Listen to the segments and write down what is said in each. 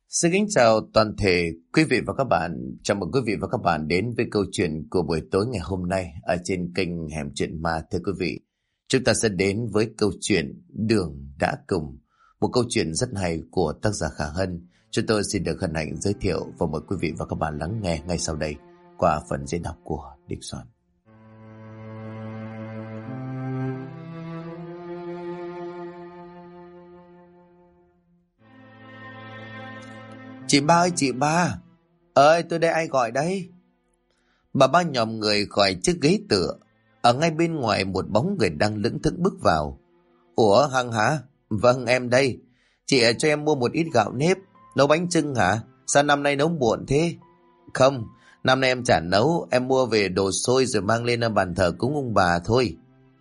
Xin kính chào toàn thể quý vị và các bạn. Chào mừng quý vị và các bạn đến với câu chuyện của buổi tối ngày hôm nay ở trên kênh Hẻm Chuyện Ma. Thưa quý vị, chúng ta sẽ đến với câu chuyện Đường Đã Cùng, một câu chuyện rất hay của tác giả Khả Hân. Chúng tôi xin được hân hạnh giới thiệu và mời quý vị và các bạn lắng nghe ngay sau đây qua phần diễn đọc của Địch Soạn. Chị ba ơi, chị ba ơi, tôi đây, ai gọi đấy? Bà ba nhòm người khỏi chiếc ghế tựa. Ở ngay bên ngoài một bóng người đang lững thững bước vào. Ủa, Hằng hả? Vâng, em đây. Chị cho em mua một ít gạo nếp, nấu bánh chưng hả? Sao năm nay nấu muộn thế? Không, năm nay em chả nấu, em mua về đồ xôi rồi mang lên bàn thờ cúng ông bà thôi.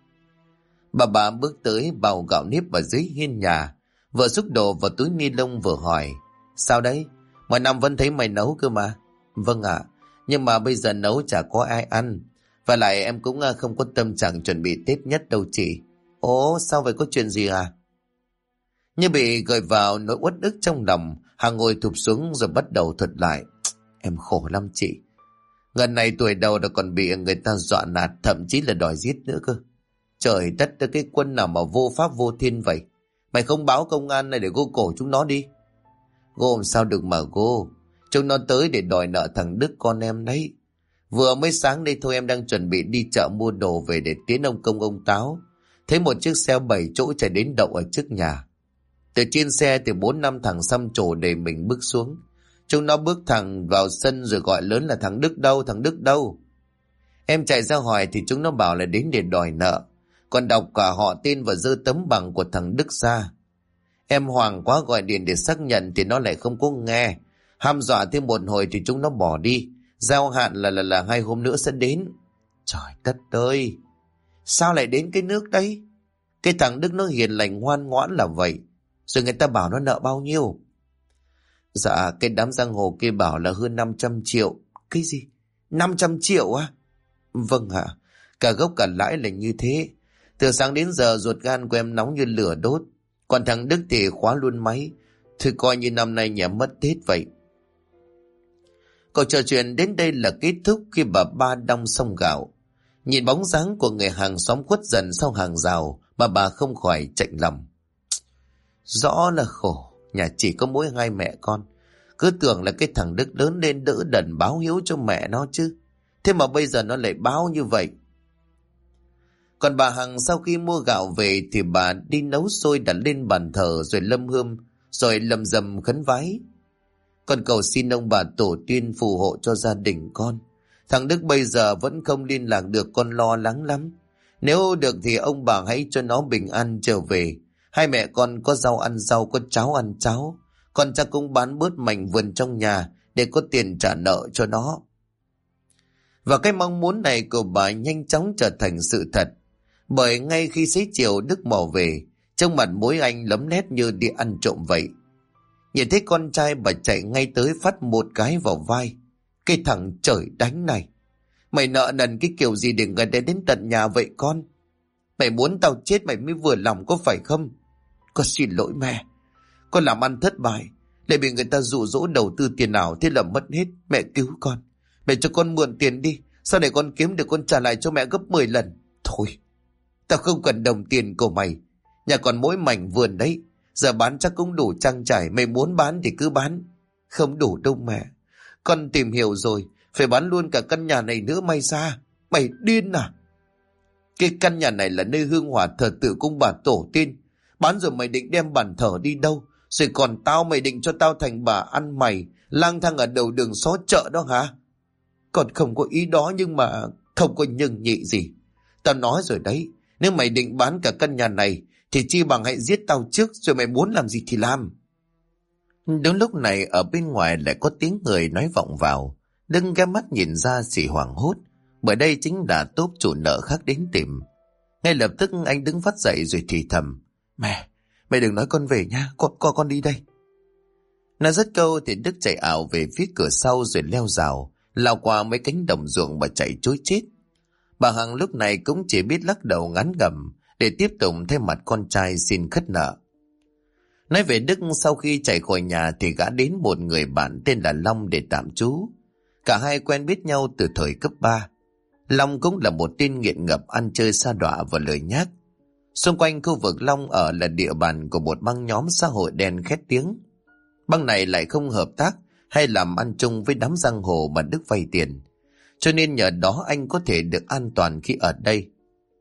Bà bước tới bào gạo nếp ở dưới hiên nhà, vừa xúc đồ vào túi ni lông vừa hỏi: Sao đấy? Mọi năm vẫn thấy mày nấu cơ mà. Vâng ạ, nhưng mà bây giờ nấu chả có ai ăn. Và lại em cũng không có tâm trạng chuẩn bị Tết nhất đâu chị. Ồ, sao vậy, có chuyện gì à? Như bị gợi vào nỗi uất ức trong lòng, Hằng ngồi thụp xuống rồi bắt đầu thuật lại. Em khổ lắm chị. Gần này tuổi đầu đã còn bị người ta dọa nạt, thậm chí là đòi giết nữa cơ. Trời đất, cái quân nào mà vô pháp vô thiên vậy? Mày không báo công an này để gô cổ chúng nó đi? Gô sao được mà gô. Chúng nó tới để đòi nợ thằng Đức con em đấy. Vừa mới sáng đây thôi em đang chuẩn bị đi chợ mua đồ về để tiến ông Công ông Táo. Thấy một chiếc xe 7 chỗ chạy đến đậu ở trước nhà. Từ trên xe thì 4-5 thằng xăm trổ để mình bước xuống. Chúng nó bước thẳng vào sân rồi gọi lớn là thằng Đức đâu, thằng Đức đâu. Em chạy ra hỏi thì chúng nó bảo là đến để đòi nợ. Còn đọc cả họ tên và giơ tấm bằng của thằng Đức ra. Em hoảng quá gọi điện để xác nhận thì nó lại không có nghe. Hăm dọa thêm một hồi thì chúng nó bỏ đi. Giao hạn là 2 hôm nữa sẽ đến. Trời đất ơi, sao lại đến cái nước đấy? Cái thằng Đức nó hiền lành ngoan ngoãn là vậy. Rồi người ta bảo nó nợ bao nhiêu? Dạ, cái đám giang hồ kia bảo là hơn 500 triệu. Cái gì? 500 triệu á? Vâng ạ, cả gốc cả lãi là như thế. Từ sáng đến giờ ruột gan của em nóng như lửa đốt. Còn thằng Đức thì khóa luôn máy. Thôi coi như năm nay nhà mất Tết vậy. Câu trò chuyện đến đây là kết thúc khi bà ba đong xong gạo. Nhìn bóng dáng của người hàng xóm khuất dần sau hàng rào mà bà không khỏi chạnh lòng. Rõ là khổ, nhà chỉ có mỗi 2 mẹ con. Cứ tưởng là cái thằng Đức lớn lên đỡ đần báo hiếu cho mẹ nó chứ. Thế mà bây giờ nó lại báo như vậy. Còn bà Hằng sau khi mua gạo về thì bà đi nấu xôi đặt lên bàn thờ rồi lâm hương, rồi lầm rầm khấn vái. Con cầu xin ông bà tổ tiên phù hộ cho gia đình con. Thằng Đức bây giờ vẫn không liên lạc được, con lo lắng lắm. Nếu được thì ông bà hãy cho nó bình an trở về. 2 mẹ con có rau ăn rau, có cháo ăn cháo. Con chắc cũng bán bớt mảnh vườn trong nhà để có tiền trả nợ cho nó. Và cái mong muốn này của bà nhanh chóng trở thành sự thật. Bởi ngay khi xế chiều Đức mò về, trong mặt mỗi anh lấm lét như đi ăn trộm vậy. Nhìn thấy con trai bà chạy ngay tới phát một cái vào vai. Cái thằng trời đánh này, mày nợ nần cái kiểu gì để người ta đến tận nhà vậy con? Mày muốn tao chết mày mới vừa lòng có phải không? Con xin lỗi mẹ, con làm ăn thất bại, lại bị người ta dụ dỗ đầu tư tiền ảo, thế là mất hết. Mẹ cứu con, mẹ cho con mượn tiền đi, sau này con kiếm được con trả lại cho mẹ gấp 10 lần. Thôi, tao không cần đồng tiền của mày. Nhà còn mỗi mảnh vườn đấy, giờ bán chắc cũng đủ trang trải. Mày muốn bán thì cứ bán. Không đủ đâu mẹ, con tìm hiểu rồi, phải bán luôn cả căn nhà này nữa may ra. Mày điên à? Cái căn nhà này là nơi hương hỏa thờ tự cung bà tổ tiên. Bán rồi mày định đem bàn thờ đi đâu? Rồi còn tao, mày định cho tao thành bà ăn mày lang thang ở đầu đường xó chợ đó hả? Con không có ý đó, nhưng mà không có nhưng nhị gì. Tao nói rồi đấy, nếu mày định bán cả căn nhà này thì chi bằng hãy giết tao trước, rồi mày muốn làm gì thì làm. Đúng lúc này ở bên ngoài lại có tiếng người nói vọng vào. Đừng ghé mắt nhìn ra thì hoảng hốt, bởi đây chính là tốp chủ nợ khác đến tìm. Ngay lập tức anh đứng phát dậy rồi thì thầm: Mẹ đừng nói con về nha, con đi đây. Nói dứt câu thì Đức chạy ảo về phía cửa sau rồi leo rào, lao qua mấy cánh đồng ruộng mà chạy trối chết. Bà Hằng lúc này cũng chỉ biết lắc đầu ngán ngẩm để tiếp tục thay mặt con trai xin khất nợ. Nói về Đức, sau khi chạy khỏi nhà thì gã đến một người bạn tên là Long để tạm trú. Cả hai quen biết nhau từ thời cấp 3. Long cũng là một tên nghiện ngập, ăn chơi sa đọa và lười nhác. Xung quanh khu vực Long ở là địa bàn của một băng nhóm xã hội đen khét tiếng. Băng này lại không hợp tác hay làm ăn chung với đám giang hồ mà Đức vay tiền. Cho nên nhờ đó anh có thể được an toàn khi ở đây.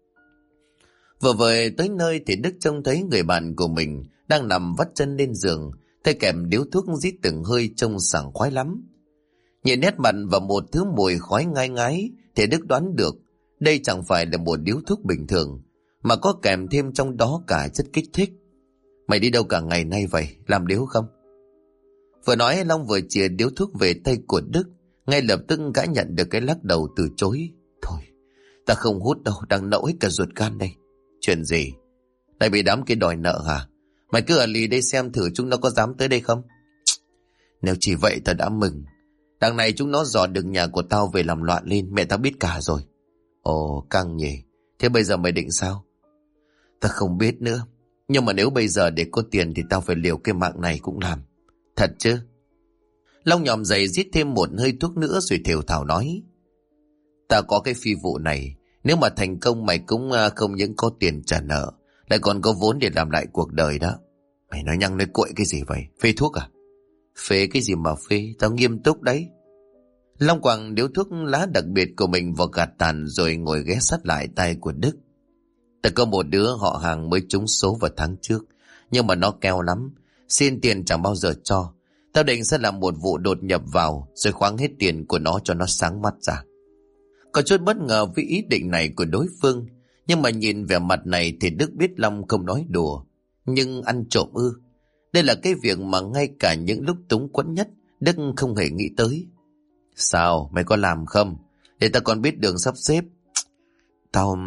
Vừa về tới nơi thì Đức trông thấy người bạn của mình đang nằm vắt chân lên giường, tay kèm điếu thuốc rít từng hơi trông sảng khoái lắm. Nhìn nét mặt và một thứ mùi khói ngai ngái thì Đức đoán được đây chẳng phải là một điếu thuốc bình thường, mà có kèm thêm trong đó cả chất kích thích. Mày đi đâu cả ngày nay vậy, làm điếu không? Vừa nói Long vừa chìa điếu thuốc về tay của Đức. Ngay lập tức gã nhận được cái lắc đầu từ chối. Thôi, ta không hút đâu, đang nẫu hết cả ruột gan đây. Chuyện gì? Lại bị đám kia đòi nợ hả? Mày cứ ở lì đây xem thử chúng nó có dám tới đây không? Nếu chỉ vậy ta đã mừng. Đằng này chúng nó dò được nhà của tao về làm loạn lên, mẹ tao biết cả rồi. Ồ, căng nhỉ. Thế bây giờ mày định sao? Ta không biết nữa. Nhưng mà nếu bây giờ để có tiền thì tao phải liều cái mạng này cũng làm. Thật chứ? Long nhòm dậy rít thêm một hơi thuốc nữa rồi thều thào nói. Ta có cái phi vụ này. Nếu mà thành công mày cũng không những có tiền trả nợ, lại còn có vốn để làm lại cuộc đời đó. Mày nói nhăng nói cuội cái gì vậy? Phê thuốc à? Phê cái gì mà phê? Tao nghiêm túc đấy. Long quẳng điếu thuốc lá đặc biệt của mình vào gạt tàn rồi ngồi ghé sát lại tay của Đức. Ta có một đứa họ hàng mới trúng số vào tháng trước, nhưng mà nó keo lắm, xin tiền chẳng bao giờ cho. Tao định sẽ làm một vụ đột nhập vào rồi khoáng hết tiền của nó cho nó sáng mắt ra. Có chút bất ngờ với ý định này của đối phương, nhưng mà nhìn vẻ mặt này thì Đức biết Long không nói đùa. Nhưng ăn trộm ư? Đây là cái việc mà ngay cả những lúc túng quẫn nhất Đức không hề nghĩ tới. Sao? Mày có làm không? Để tao còn biết đường sắp xếp. Tao...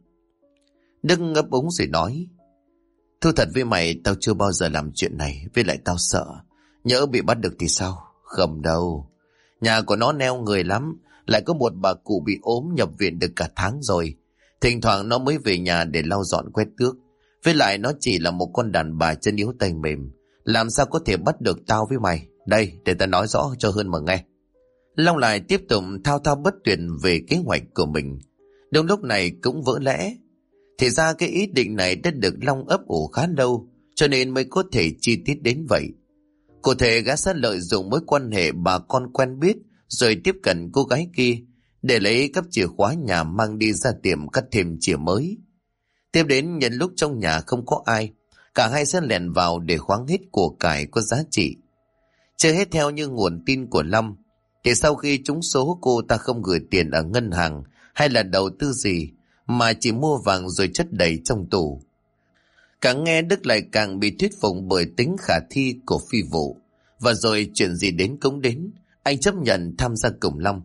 Đức ngấp úng rồi nói. Thú thật với mày, tao chưa bao giờ làm chuyện này. Với lại tao sợ nhỡ bị bắt được thì sao? Không đâu. Nhà của nó neo người lắm. Lại có một bà cụ bị ốm nhập viện được cả tháng rồi. Thỉnh thoảng nó mới về nhà để lau dọn quét tước. Với lại nó chỉ là một con đàn bà chân yếu tay mềm. Làm sao có thể bắt được tao với mày? Đây, để tao nói rõ cho hơn mà nghe. Long lại tiếp tục thao thao bất tuyệt về kế hoạch của mình. Đúng lúc này cũng vỡ lẽ. Thì ra cái ý định này đã được Long ấp ủ khá lâu, cho nên mới có thể chi tiết đến vậy. Cụ thể gã sẽ lợi dụng mối quan hệ bà con quen biết rồi tiếp cận cô gái kia để lấy cắp chìa khóa nhà mang đi ra tiệm cắt thêm chìa mới. Tiếp đến nhân lúc trong nhà không có ai, cả hai sẽ lẻn vào để khoáng hết của cải có giá trị. Chưa hết theo như nguồn tin của Long, thì sau khi trúng số cô ta không gửi tiền ở ngân hàng hay là đầu tư gì, mà chỉ mua vàng rồi chất đầy trong tủ. Càng nghe Đức lại càng bị thuyết phục bởi tính khả thi của phi vụ, và rồi chuyện gì đến cũng đến, anh chấp nhận tham gia cùng Long.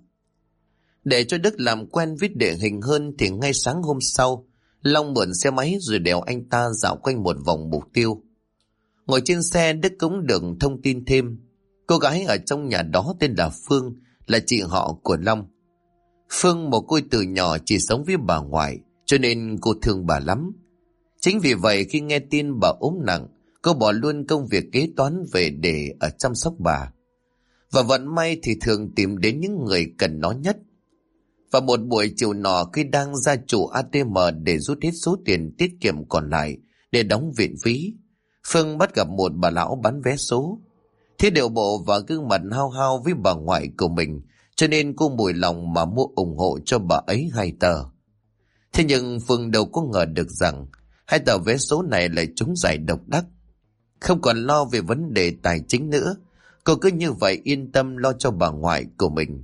Để cho Đức làm quen với địa hình hơn thì ngay sáng hôm sau, Long mượn xe máy rồi đèo anh ta dạo quanh một vòng mục tiêu. Ngồi trên xe, Đức cũng được thông tin thêm. Cô gái ở trong nhà đó tên là Phương, là chị họ của Long. Phương một cô từ nhỏ chỉ sống với bà ngoại, cho nên cô thương bà lắm. Chính vì vậy khi nghe tin bà ốm nặng, cô bỏ luôn công việc kế toán về để ở chăm sóc bà. Và vận may thì thường tìm đến những người cần nó nhất. Và một buổi chiều nọ khi đang ra chủ ATM để rút hết số tiền tiết kiệm còn lại để đóng viện phí, Phương bắt gặp một bà lão bán vé số. Thế điệu bộ và gương mặt hao hao với bà ngoại của mình, cho nên cô mùi lòng mà mua ủng hộ cho bà ấy 2 tờ. Thế nhưng Phương đâu có ngờ được rằng 2 tờ vé số này lại trúng giải độc đắc. Không còn lo về vấn đề tài chính nữa, cô cứ như vậy yên tâm lo cho bà ngoại của mình.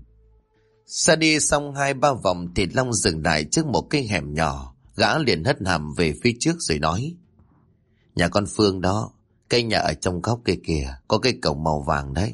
Xa đi xong 2-3 vòng thì Long dừng lại trước một cái hẻm nhỏ. Gã liền hất hàm về phía trước rồi nói. Nhà con Phương đó, cây nhà ở trong góc kia kìa, có cái cổng màu vàng đấy.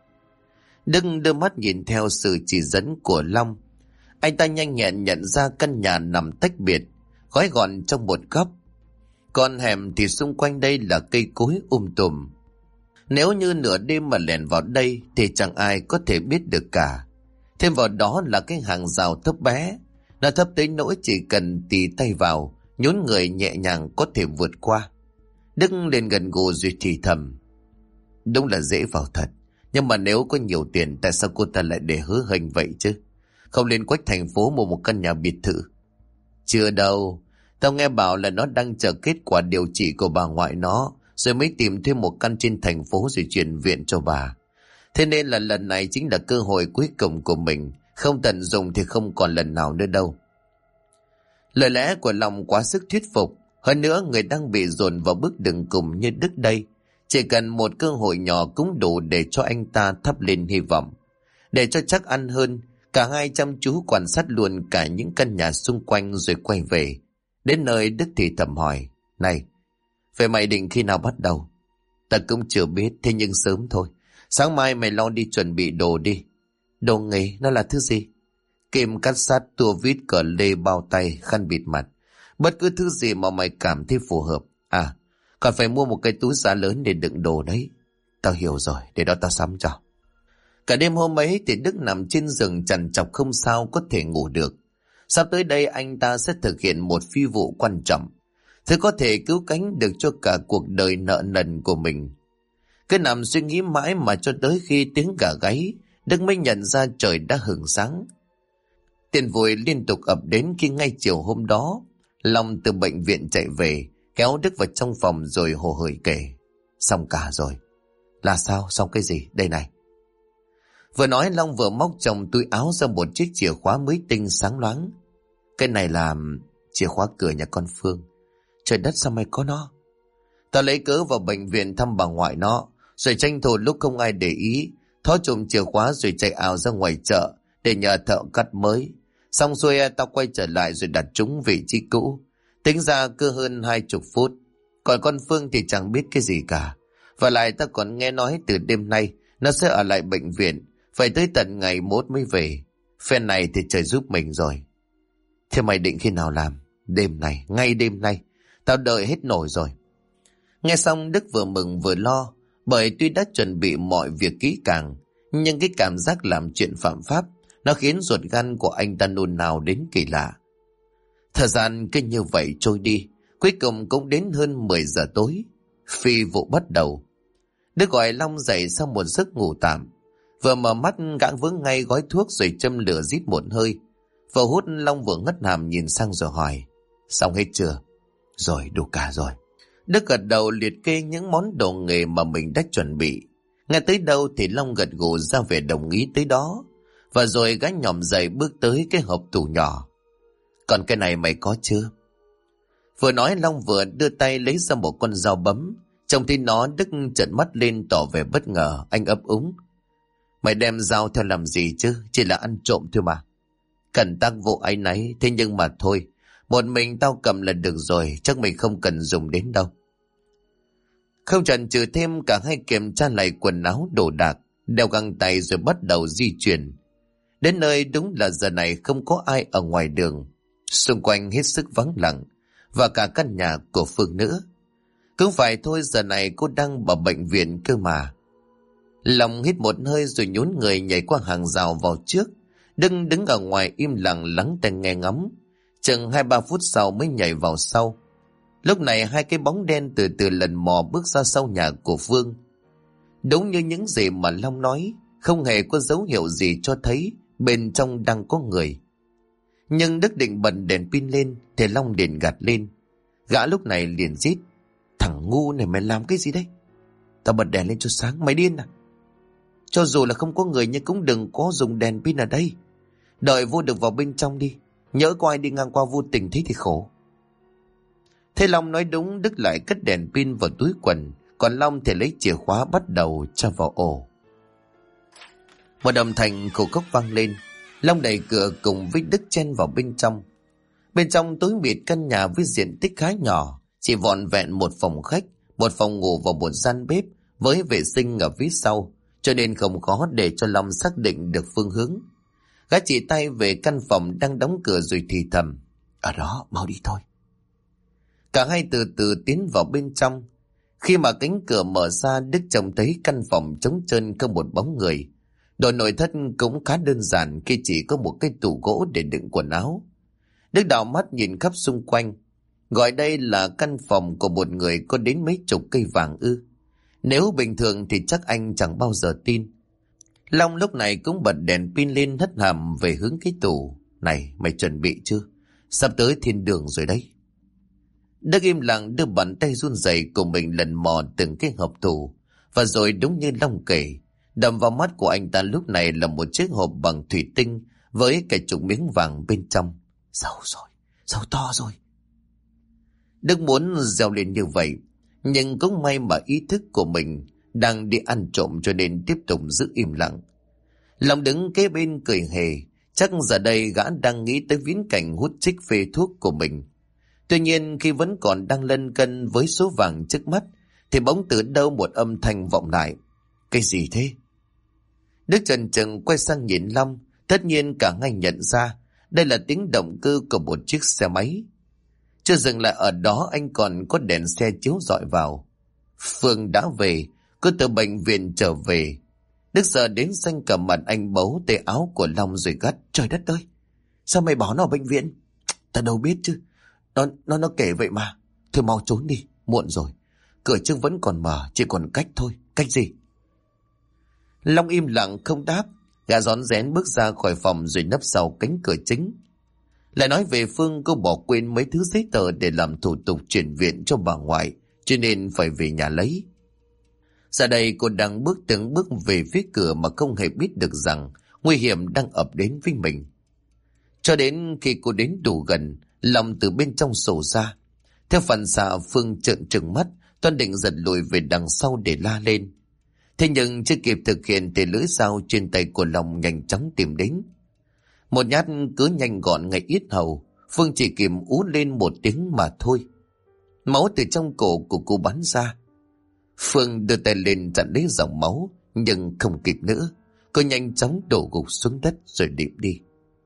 Đức đưa mắt nhìn theo sự chỉ dẫn của Long. Anh ta nhanh nhẹn nhận ra căn nhà nằm tách biệt, gói gọn trong một góc. Còn hẻm thì xung quanh đây là cây cối tùm. Nếu như nửa đêm mà lẻn vào đây thì chẳng ai có thể biết được cả. Thêm vào đó là cái hàng rào thấp bé, nó thấp tới nỗi chỉ cần tì tay vào, nhún người nhẹ nhàng có thể vượt qua. Đức lên gần gù rồi thì thầm. Đúng là dễ vào thật. Nhưng mà nếu có nhiều tiền, tại sao cô ta lại để hứa hênh vậy chứ? Không lên quách thành phố mua một căn nhà biệt thự? Chưa đâu. Tao nghe bảo là nó đang chờ kết quả điều trị của bà ngoại nó, rồi mới tìm thêm một căn trên thành phố rồi chuyển viện cho bà. Thế nên là lần này chính là cơ hội cuối cùng của mình. Không tận dụng thì không còn lần nào nữa đâu. Lời lẽ của Long quá sức thuyết phục. Hơn nữa người đang bị dồn vào bước đường cùng như Đức đây. Chỉ cần một cơ hội nhỏ cũng đủ để cho anh ta thắp lên hy vọng. Để cho chắc ăn hơn, cả hai chăm chú quan sát luôn cả những căn nhà xung quanh rồi quay về. Đến nơi Đức thì thầm hỏi. Này, vậy mày định khi nào bắt đầu? Ta cũng chưa biết, thế nhưng sớm thôi. Sáng mai mày lo đi chuẩn bị đồ đi. Đồ nghề, nó là thứ gì? Kìm cắt sát, tua vít, cờ lê, bao tay, khăn bịt mặt. Bất cứ thứ gì mà mày cảm thấy phù hợp. À, còn phải mua một cái túi giá lớn để đựng đồ đấy. Tao hiểu rồi, để đó tao sắm cho. Cả đêm hôm ấy thì Đức nằm trên giường trằn trọc không sao có thể ngủ được. Sắp tới đây anh ta sẽ thực hiện một phi vụ quan trọng. Thứ có thể cứu cánh được cho cả cuộc đời nợ nần của mình. Cứ nằm suy nghĩ mãi mà cho tới khi tiếng gà gáy, Đức mới nhận ra trời đã hửng sáng. Tiền vui liên tục ập đến khi ngay chiều hôm đó, Long từ bệnh viện chạy về, kéo Đức vào trong phòng rồi hồ hởi kể. Xong cả rồi. Là sao? Xong cái gì? Đây này. Vừa nói Long vừa móc trong túi áo ra một chiếc chìa khóa mới tinh sáng loáng. Cái này là chìa khóa cửa nhà con Phương. Trời đất, sao mày có nó? Tao lấy cớ vào bệnh viện thăm bà ngoại nó, rồi tranh thủ lúc không ai để ý, thó trộm chìa khóa rồi chạy ảo ra ngoài chợ để nhờ thợ cắt mới. Xong xuôi tao quay trở lại rồi đặt chúng vị trí cũ. Tính ra cứ hơn 20 phút. Còn con Phương thì chẳng biết cái gì cả. Và lại tao còn nghe nói từ đêm nay nó sẽ ở lại bệnh viện, phải tới tận ngày mốt mới về. Phen này thì trời giúp mình rồi. Thế mày định khi nào làm? Đêm này, ngay đêm nay. Tao đợi hết nổi rồi. Nghe xong Đức vừa mừng vừa lo, bởi tuy đã chuẩn bị mọi việc kỹ càng, nhưng cái cảm giác làm chuyện phạm pháp nó khiến ruột gan của anh ta nôn nao đến kỳ lạ. Thời gian cứ như vậy trôi đi, cuối cùng cũng đến hơn 10 giờ tối. Phi vụ bắt đầu. Đức gọi Long dậy sau một giấc ngủ tạm. Vừa mở mắt gã vướng ngay gói thuốc rồi châm lửa rít một hơi. Vừa hút Long vừa ngất hàm nhìn sang rồi hỏi. Xong hết chưa? Rồi, đủ cả rồi. Đức gật đầu liệt kê những món đồ nghề mà mình đã chuẩn bị. Nghe tới đâu thì Long gật gù ra vẻ đồng ý tới đó. Và rồi gã nhòm dậy bước tới cái hộp tủ nhỏ. Còn cái này mày có chưa? Vừa nói Long vừa đưa tay lấy ra một con dao bấm. Trông thấy nó Đức trợn mắt lên tỏ vẻ bất ngờ. Anh ấp úng. Mày đem dao theo làm gì chứ? Chỉ là ăn trộm thôi mà. Cần tác vụ ấy nấy. Thế nhưng mà thôi. Một mình tao cầm là được rồi. Chắc mình không cần dùng đến đâu. Không chần chừ thêm, cả hai kiểm tra lại quần áo đồ đạc, đeo găng tay rồi bắt đầu di chuyển. Đến nơi đúng là giờ này không có ai ở ngoài đường. Xung quanh hết sức vắng lặng. Và cả căn nhà của Phương nữa. Cũng phải thôi, giờ này cô đang ở bệnh viện cơ mà. Lòng hít một hơi rồi nhún người nhảy qua hàng rào vào trước. Đứng ở ngoài im lặng lắng tai nghe ngóng. Chừng 2-3 phút sau mới nhảy vào sau. Lúc này hai cái bóng đen từ từ lần mò bước ra sau nhà của Phương. Đúng như những gì mà Long nói, không hề có dấu hiệu gì cho thấy bên trong đang có người. Nhưng Đức định bật đèn pin lên thì Long liền gạt lên. Gã lúc này liền rít. Thằng ngu này, mày làm cái gì đấy? Tao bật đèn lên cho sáng, mày điên à? Cho dù là không có người nhưng cũng đừng có dùng đèn pin ở đây. Đợi vô được vào bên trong đi. Nhỡ có ai đi ngang qua vô tình thấy thì khổ. Thế Long nói đúng, Đức lại cất đèn pin vào túi quần. Còn Long thì lấy chìa khóa bắt đầu cho vào ổ. Một âm thanh khổ khóc vang lên. Long đẩy cửa cùng với Đức chen vào bên trong. Bên trong tối mịt căn nhà với diện tích khá nhỏ. Chỉ vỏn vẹn một phòng khách, một phòng ngủ và một gian bếp với vệ sinh ở phía sau. Cho nên không khó để cho Long xác định được phương hướng. Gã chỉ tay về căn phòng đang đóng cửa rồi thì thầm. Ở đó, mau đi thôi. Cả hai từ từ tiến vào bên trong. Khi mà cánh cửa mở ra, Đức trông thấy căn phòng trống trơn không một bóng người. Đồ nội thất cũng khá đơn giản khi chỉ có một cái tủ gỗ để đựng quần áo. Đức đảo mắt nhìn khắp xung quanh. Gọi đây là căn phòng của một người có đến mấy chục cây vàng ư? Nếu bình thường thì chắc anh chẳng bao giờ tin. Long lúc này cũng bật đèn pin lên hất hàm về hướng cái tủ. Này, mày chuẩn bị chưa? Sắp tới thiên đường rồi đấy. Đức im lặng đưa bàn tay run rẩy của mình lần mò từng cái hộp tủ. Và rồi đúng như Long kể, đập vào mắt của anh ta lúc này là một chiếc hộp bằng thủy tinh với cả chục miếng vàng bên trong. Giàu rồi, giàu to rồi. Đức muốn reo lên như vậy, nhưng cũng may mà ý thức của mình đang đi ăn trộm cho nên tiếp tục giữ im lặng. Long đứng kế bên cười hề, chắc giờ đây gã đang nghĩ tới viễn cảnh hút chích phê thuốc của mình. Tuy nhiên khi vẫn còn đang lân cân với số vàng trước mắt, thì bỗng từ đâu một âm thanh vọng lại. Cái gì thế? Đức chần chừng quay sang nhìn Long, tất nhiên cả ngay nhận ra đây là tiếng động cơ của một chiếc xe máy. Chưa dừng lại ở đó, anh còn có đèn xe chiếu rọi vào. Phương đã về, cứ từ bệnh viện trở về. Đức giờ đến xanh cả mặt, anh bấu tay áo của Long rồi gắt. Trời đất ơi, sao mày bỏ nó ở bệnh viện? Ta đâu biết chứ. Nó kể vậy mà. Thôi mau trốn đi, muộn rồi. Cửa trước vẫn còn mở, chỉ còn cách thôi. Cách gì? Long im lặng không đáp. Gã rón rén bước ra khỏi phòng rồi nấp sau cánh cửa chính. Lại nói về Phương, cô bỏ quên mấy thứ giấy tờ để làm thủ tục chuyển viện cho bà ngoại, cho nên phải về nhà lấy. Giờ đây cô đang bước từng bước về phía cửa mà không hề biết được rằng nguy hiểm đang ập đến với mình. Cho đến khi cô đến đủ gần, Long từ bên trong sổ ra. Theo phản xạ, Phương trợn trừng mắt, toan định giật lùi về đằng sau để la lên. Thế nhưng chưa kịp thực hiện thì lưỡi dao trên tay của Long nhanh chóng tìm đến. Một nhát cứ nhanh gọn ngay yết hầu, Phương chỉ kịp ú lên một tiếng mà thôi. Máu từ trong cổ của cô bắn ra. Phương đưa tay lên chặn lấy dòng máu, nhưng không kịp nữa. Cô nhanh chóng đổ gục xuống đất rồi điệp đi.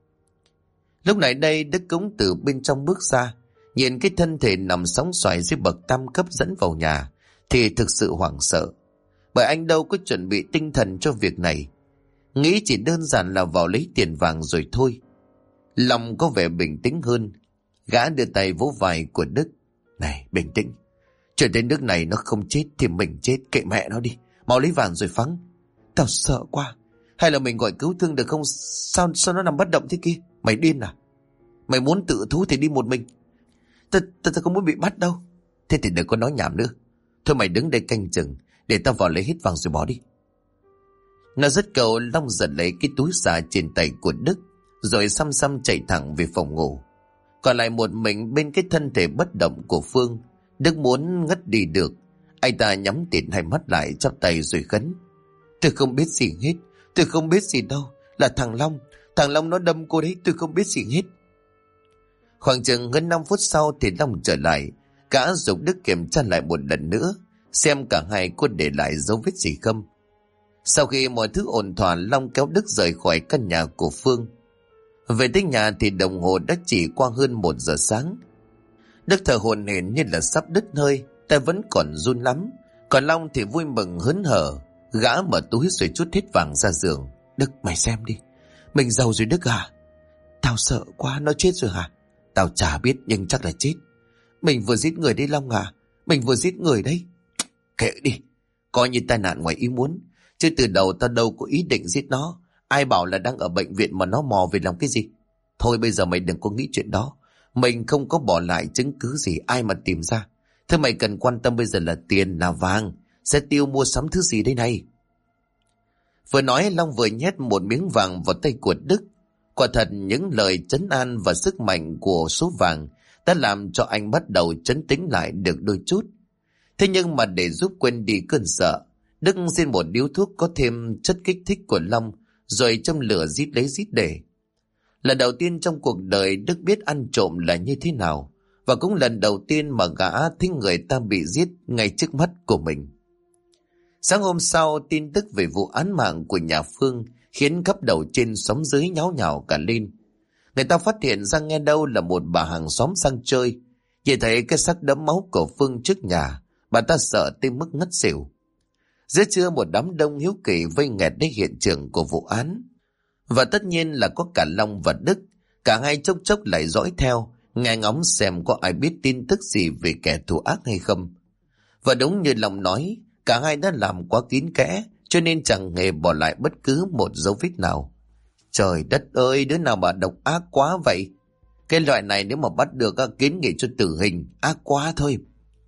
Lúc này đây Đức cũng từ bên trong bước ra, nhìn cái thân thể nằm sóng xoài dưới bậc tam cấp dẫn vào nhà, thì thực sự hoảng sợ. Bởi anh đâu có chuẩn bị tinh thần cho việc này. Nghĩ chỉ đơn giản là vào lấy tiền vàng rồi thôi. Lòng có vẻ bình tĩnh hơn. Gã đưa tay vỗ vai của Đức. Này, bình tĩnh. Chuyện đến nước này nó không chết thì mình chết, kệ mẹ nó đi. Mau lấy vàng rồi phắng. Tao sợ quá. Hay là mình gọi cứu thương được không? Sao nó nằm bất động thế kia? Mày điên à? Mày muốn tự thú thì đi một mình. Ta không muốn bị bắt đâu. Thế thì đừng có nói nhảm nữa. Thôi mày đứng đây canh chừng, để tao vào lấy hết vàng rồi bỏ đi. Nó dứt câu, Long giật lấy cái túi xà trên tay của Đức, rồi xăm xăm chạy thẳng về phòng ngủ. Còn lại một mình bên cái thân thể bất động của Phương. Đức muốn ngất đi được. Anh ta nhắm tịt hai mắt lại, chắp tay rồi khấn. Tôi không biết gì hết. Tôi không biết gì đâu. Là thằng Long. Thằng Long nó đâm cô đấy. Tôi không biết gì hết. Khoảng chừng hơn 5 phút sau thì Long trở lại. Gã dục Đức kiểm tra lại một lần nữa, xem cả hai có để lại dấu vết gì không. Sau khi mọi thứ ổn thỏa, Long kéo Đức rời khỏi căn nhà của Phương. Về tới nhà thì đồng hồ đã chỉ qua hơn 1 giờ sáng. Đức thở hổn hển như là sắp đứt hơi, tay vẫn còn run lắm. Còn Long thì vui mừng hớn hở, gã mở túi rồi trút hết vàng ra giường. Đức, mày xem đi, mình giàu rồi Đức à? Tao sợ quá, nó chết rồi hả? Tao chả biết nhưng chắc là chết. Mình vừa giết người đấy Long à, mình vừa giết người đấy. Kệ đi, coi như tai nạn ngoài ý muốn, chứ từ đầu tao đâu có ý định giết nó. Ai bảo là đang ở bệnh viện mà nó mò về làm cái gì? Thôi bây giờ mày đừng có nghĩ chuyện đó. Mình không có bỏ lại chứng cứ gì, ai mà tìm ra. Thế mày cần quan tâm bây giờ là tiền, là vàng. Sẽ tiêu mua sắm thứ gì đây này? Vừa nói Long vừa nhét một miếng vàng vào tay của Đức. Quả thật những lời trấn an và sức mạnh của số vàng đã làm cho anh bắt đầu trấn tĩnh lại được đôi chút. Thế nhưng mà để giúp quên đi cơn sợ, Đức xin một điếu thuốc có thêm chất kích thích của Long, rồi châm lửa rít lấy rít để. Lần đầu tiên trong cuộc đời Đức biết ăn trộm là như thế nào, và cũng lần đầu tiên mà gã thấy người ta bị giết ngay trước mắt của mình. Sáng hôm sau, tin tức về vụ án mạng của nhà Phương khiến khắp đầu trên xóm dưới nháo nhào cả lên. Người ta phát hiện ra nghe đâu là một bà hàng xóm sang chơi, nhìn thấy cái xác đẫm máu của Phương trước nhà, bà ta sợ tới mức ngất xỉu. Giữa trưa một đám đông hiếu kỳ vây nghẹt đến hiện trường của vụ án. Và tất nhiên là có cả Long và Đức, cả hai chốc chốc lại dõi theo nghe ngóng xem có ai biết tin tức gì về kẻ thù ác hay không. Và đúng như Long nói, cả hai đã làm quá kín kẽ, cho nên chẳng hề bỏ lại bất cứ một dấu vết nào. Trời đất ơi, đứa nào mà độc ác quá vậy? Cái loại này nếu mà bắt được kiến nghị cho tử hình, ác quá thôi.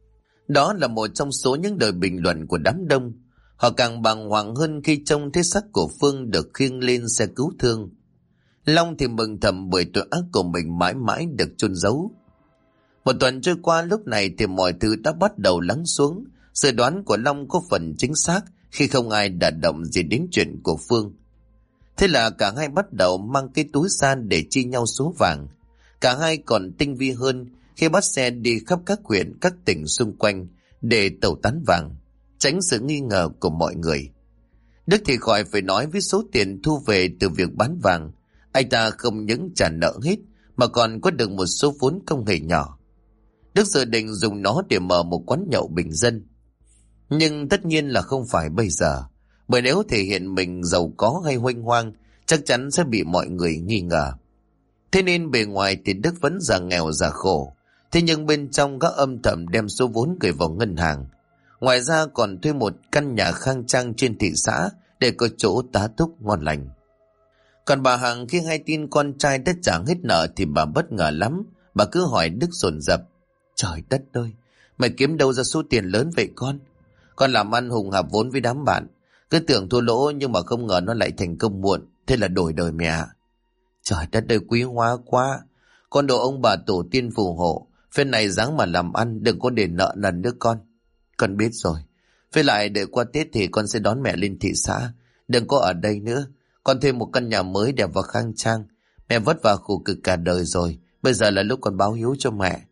Đó là một trong số những lời bình luận của đám đông. Họ càng bàng hoàng hơn khi trông thấy xác của Phương được khiêng lên xe cứu thương. Long thì mừng thầm bởi tội ác của mình mãi mãi được chôn giấu. Một tuần trôi qua, lúc này thì mọi thứ đã bắt đầu lắng xuống. Dự đoán của Long có phần chính xác khi không ai đả động gì đến chuyện của Phương. Thế là cả hai bắt đầu mang cái túi ra để chia nhau số vàng. Cả hai còn tinh vi hơn khi bắt xe đi khắp các huyện, các tỉnh xung quanh để tẩu tán vàng, tránh sự nghi ngờ của mọi người. Đức thì khỏi phải nói, với số tiền thu về từ việc bán vàng, anh ta không những trả nợ hết mà còn có được một số vốn không hề nhỏ. Đức dự định dùng nó để mở một quán nhậu bình dân. Nhưng tất nhiên là không phải bây giờ, bởi nếu thể hiện mình giàu có hay huênh hoang, chắc chắn sẽ bị mọi người nghi ngờ. Thế nên bề ngoài thì Đức vẫn già nghèo già khổ, thế nhưng bên trong các âm thầm đem số vốn gửi vào ngân hàng. Ngoài ra còn thuê một căn nhà khang trang trên thị xã để có chỗ tá túc ngon lành. Còn bà Hằng khi hay tin con trai đã trả hết nợ thì bà bất ngờ lắm. Bà cứ hỏi Đức dồn dập: Trời đất ơi, mày kiếm đâu ra số tiền lớn vậy con? Con làm ăn hùng hạp vốn với đám bạn, cứ tưởng thua lỗ nhưng mà không ngờ nó lại thành công muộn, thế là đổi đời mẹ ạ. Trời đất ơi, quý hóa quá. Con đồ ông bà tổ tiên phù hộ, phen này dáng mà làm ăn, đừng có để nợ nần nữa con. Con biết rồi. Với lại đợi qua Tết thì con sẽ đón mẹ lên thị xã. Đừng có ở đây nữa. Con thuê một căn nhà mới đẹp và khang trang. Mẹ vất vả khổ cực cả đời rồi, bây giờ là lúc con báo hiếu cho mẹ.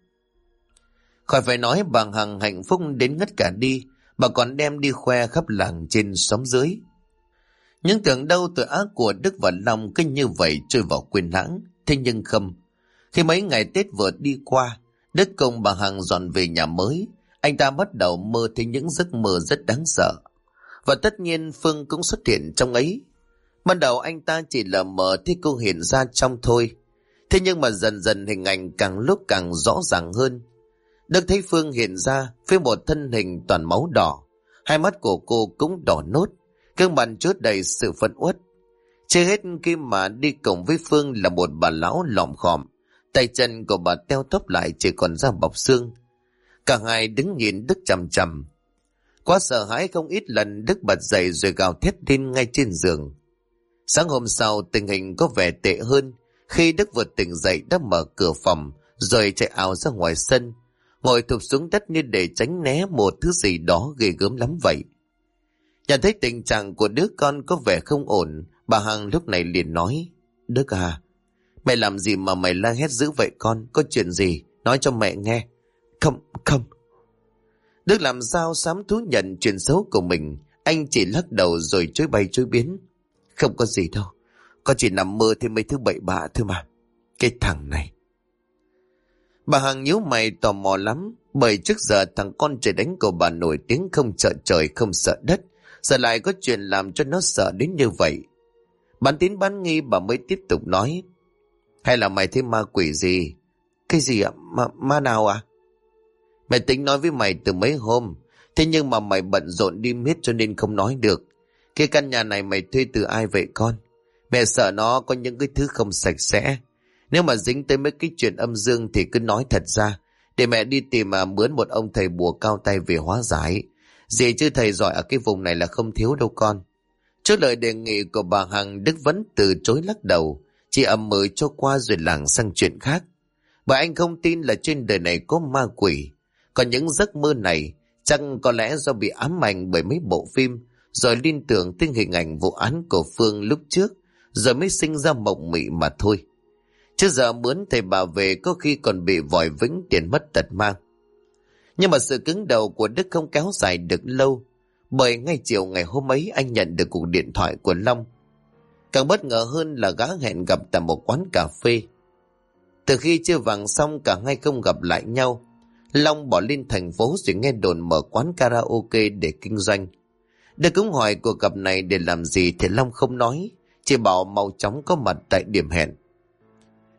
Khỏi phải nói, bà Hằng hạnh phúc đến ngất cả đi. Bà còn đem đi khoe khắp làng trên xóm dưới. Nhưng tưởng đâu tội ác của Đức và Long cứ như vậy trôi vào quên lãng. Thế nhưng không. Khi mấy ngày Tết vừa đi qua, Đức cùng bà Hằng dọn về nhà mới, anh ta bắt đầu mơ thấy những giấc mơ rất đáng sợ. Và tất nhiên Phương cũng xuất hiện trong ấy. Ban đầu anh ta chỉ lờ mờ thấy cô hiện ra trong thôi. Thế nhưng mà dần dần hình ảnh càng lúc càng rõ ràng hơn. Đức thấy Phương hiện ra với một thân hình toàn máu đỏ. Hai mắt của cô cũng đỏ nốt, gương mặt chứa đầy sự phẫn uất. Chưa hết khi mà đi cùng với Phương là một bà lão lọm khòm. Tay chân của bà teo tóp lại chỉ còn da bọc xương. Cả hai đứng nhìn Đức chằm chằm. Quá sợ hãi không ít lần, Đức bật dậy rồi gào thét lên ngay trên giường. Sáng hôm sau tình hình có vẻ tệ hơn. Khi Đức vừa tỉnh dậy đã mở cửa phòng rồi chạy ào ra ngoài sân, ngồi thụp xuống đất như để tránh né một thứ gì đó ghê gớm lắm vậy. Nhận thấy tình trạng của đứa con có vẻ không ổn, bà Hằng lúc này liền nói: Đức à, mày làm gì mà mày la hét dữ vậy con? Có chuyện gì? Nói cho mẹ nghe. Không. Đức làm sao dám thú nhận chuyện xấu của mình. Anh chỉ lắc đầu rồi chối bay chối biến. Không có gì đâu, con chỉ nằm mơ thêm mấy thứ bậy bạ thôi mà. Cái thằng này. Bà Hằng nhíu mày tò mò lắm, bởi trước giờ thằng con trời đánh của bà nổi tiếng không sợ trời không sợ đất, giờ lại có chuyện làm cho nó sợ đến như vậy. Bán tín bán nghi, bà mới tiếp tục nói: Hay là mày thấy ma quỷ gì? Cái gì ạ? Ma nào à? Mẹ tính nói với mày từ mấy hôm, thế nhưng mà mày bận rộn đi miết cho nên không nói được. Cái căn nhà này mày thuê từ ai vậy con? Mẹ sợ nó có những cái thứ không sạch sẽ. Nếu mà dính tới mấy cái chuyện âm dương thì cứ nói thật ra, để mẹ đi tìm mà mướn một ông thầy bùa cao tay về hóa giải. Gì chứ thầy giỏi ở cái vùng này là không thiếu đâu con. Trước lời đề nghị của bà Hằng, Đức vẫn từ chối lắc đầu, chỉ ậm ừ cho qua rồi lảng sang chuyện khác. Bởi anh không tin là trên đời này có ma quỷ. Còn những giấc mơ này chắc có lẽ do bị ám ảnh bởi mấy bộ phim, rồi liên tưởng tới hình ảnh vụ án của Phương lúc trước, rồi mới sinh ra mộng mị mà thôi. Chứ giờ mướn thầy bà về có khi còn bị vòi vĩnh tiền mất tật mang. Nhưng mà sự cứng đầu của Đức không kéo dài được lâu, bởi ngay chiều ngày hôm ấy anh nhận được cuộc điện thoại của Long. Càng bất ngờ hơn là gã hẹn gặp tại một quán cà phê. Từ khi chia vàng xong cả hai không gặp lại nhau. Long bỏ lên thành phố rồi nghe đồn mở quán karaoke để kinh doanh. Đức cũng hỏi cuộc gặp này để làm gì thì Long không nói, chỉ bảo mau chóng có mặt tại điểm hẹn.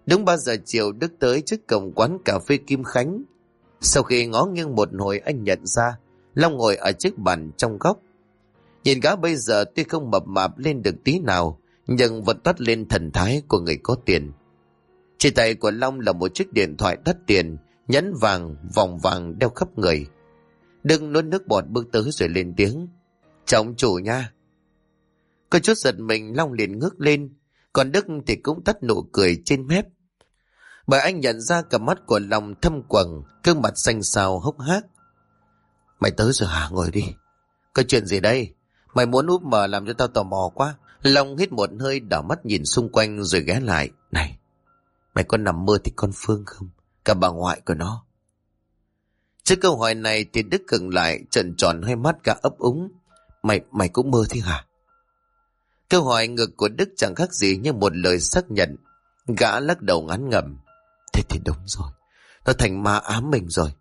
Đúng 3 giờ chiều Đức tới trước cổng quán cà phê Kim Khánh. Sau khi ngó nghiêng một hồi, anh nhận ra Long ngồi ở chiếc bàn trong góc. Nhìn gã bây giờ tuy không mập mạp lên được tí nào, nhưng vẫn toát lên thần thái của người có tiền. Trên tay của Long là một chiếc điện thoại đắt tiền, nhẫn vàng, vòng vàng đeo khắp người. Đức nuốt nước bọt bước tới rồi lên tiếng: "Chào ông chủ nha." Có chút giật mình, Long liền ngước lên, còn Đức thì cũng tắt nụ cười trên mép. Bởi anh nhận ra cặp mắt của Long thâm quầng, gương mặt xanh xao hốc hác. "Mày tới rồi hả? Ngồi đi." "Có chuyện gì đây? Mày muốn úp mở làm cho tao tò mò quá." Long hít một hơi, đảo mắt nhìn xung quanh rồi ghé lại: "Này, mày có nằm mơ thì con Phương không? Cả bà ngoại của nó." Trước câu hỏi này thì Đức khựng lại, trợn tròn hai mắt cả ấp úng. Mày cũng mơ thế hả?" Câu hỏi ngược của Đức chẳng khác gì như một lời xác nhận. Gã lắc đầu ngán ngẩm: "Thế thì đúng rồi, nó thành ma ám mình rồi."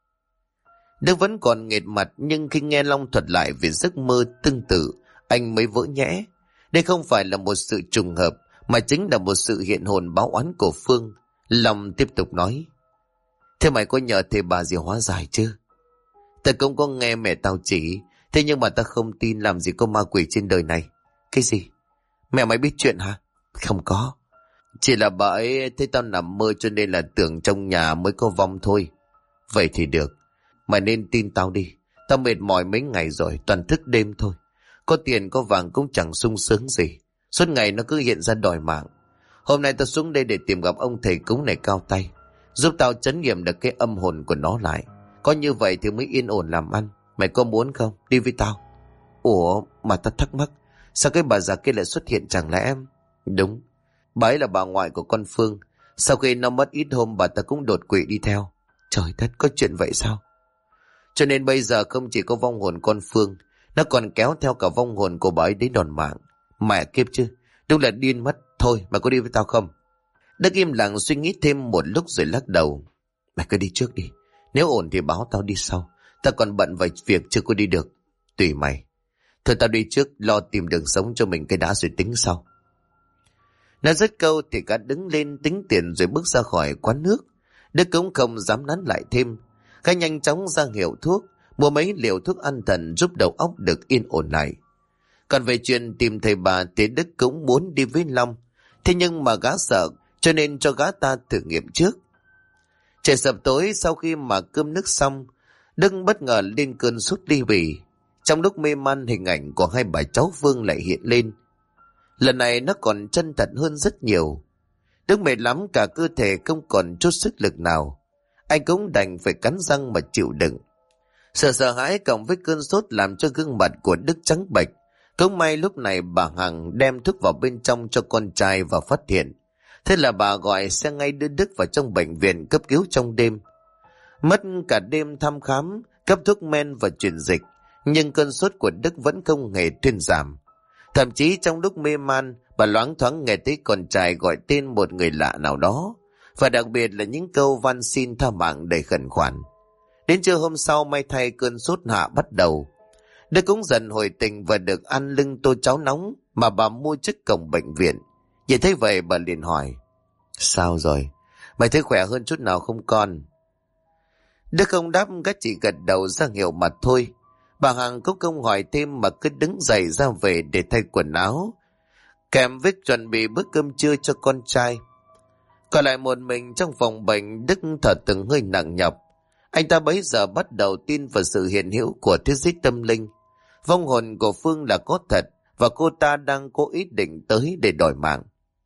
Đức vẫn còn nghệt mặt, nhưng khi nghe Long thuật lại về giấc mơ tương tự, anh mới vỡ nhẽ. Đây không phải là một sự trùng hợp, mà chính là một sự hiện hồn báo oán của Phương. Long tiếp tục nói: "Thế mày có nhờ thầy bà gì hóa giải chứ?" "Ta cũng có nghe mẹ tao chỉ, thế nhưng mà ta không tin làm gì có ma quỷ trên đời này." "Cái gì? Mẹ mày biết chuyện hả?" "Không có. Chỉ là bà ấy thấy tao nằm mơ cho nên là tưởng trong nhà mới có vong thôi." "Vậy thì được. Mày nên tin tao đi. Tao mệt mỏi mấy ngày rồi, toàn thức đêm thôi. Có tiền có vàng cũng chẳng sung sướng gì. Suốt ngày nó cứ hiện ra đòi mạng. Hôm nay tao xuống đây để tìm gặp ông thầy cúng này cao tay, giúp tao trấn nghiệm được cái âm hồn của nó lại. Có như vậy thì mới yên ổn làm ăn. Mày có muốn không? Đi với tao." "Ủa, mà tao thắc mắc, sao cái bà già kia lại xuất hiện chẳng lẽ em?" "Đúng. Bà ấy là bà ngoại của con Phương. Sau khi nó mất ít hôm, bà ta cũng đột quỵ đi theo." "Trời đất, có chuyện vậy sao?" "Cho nên bây giờ không chỉ có vong hồn con Phương, nó còn kéo theo cả vong hồn của bà ấy đến đòn mạng. Mẹ kiếp chứ, đúng là điên mất. Thôi, mày có đi với tao không?" Đức im lặng suy nghĩ thêm một lúc rồi lắc đầu: "Mày cứ đi trước đi. Nếu ổn thì báo tao đi sau. Tao còn bận vài việc chưa có đi được." "Tùy mày. Thôi tao đi trước, lo tìm đường sống cho mình cái đã rồi tính sau." Nói dứt câu thì cả đứng lên tính tiền rồi bước ra khỏi quán nước. Đức cũng không dám nán lại thêm. Gã nhanh chóng ra hiệu thuốc, mua mấy liều thuốc an thần giúp đầu óc được yên ổn lại. Còn về chuyện tìm thầy bà thì Đức cũng muốn đi với Long. Thế nhưng mà gã sợ, cho nên cho gã ta thử nghiệm trước. Trời sập tối, sau khi mà cơm nước xong, Đức bất ngờ lên cơn sốt ly bì. Trong lúc mê man, hình ảnh của hai bà cháu Phương lại hiện lên. Lần này nó còn chân thật hơn rất nhiều. Đức mệt lắm, cả cơ thể không còn chút sức lực nào. Anh cũng đành phải cắn răng mà chịu đựng. Sợ hãi cộng với cơn sốt làm cho gương mặt của Đức trắng bệch. Cũng may lúc này bà Hằng đem thuốc vào bên trong cho con trai và phát hiện. Thế là bà gọi xe ngay đưa Đức vào trong bệnh viện cấp cứu trong đêm. Mất cả đêm thăm khám, cấp thuốc men và truyền dịch, nhưng cơn sốt của Đức vẫn không hề thuyên giảm. Thậm chí trong lúc mê man, bà loáng thoáng nghe thấy con trai gọi tên một người lạ nào đó, và đặc biệt là những câu van xin tha mạng đầy khẩn khoản. Đến trưa hôm sau, may thay cơn sốt hạ bắt đầu. Đức cũng dần hồi tình và được ăn lưng tô cháo nóng mà bà mua trước cổng bệnh viện. Nhìn thấy vậy bà liền hỏi: "Sao rồi? Mày thấy khỏe hơn chút nào không con?" Đức không đáp, gã chỉ gật đầu ra hiệu mà thôi. Bà Hằng cũng không hỏi thêm mà cứ đứng dậy ra về để thay quần áo, kèm với chuẩn bị bữa cơm trưa cho con trai. Còn lại một mình trong phòng bệnh, Đức thở từng hơi nặng nhọc. Anh ta bấy giờ bắt đầu tin vào sự hiện hữu của thế giới tâm linh. Vong hồn của Phương là có thật, và cô ta đang cố ý định tới để đòi mạng.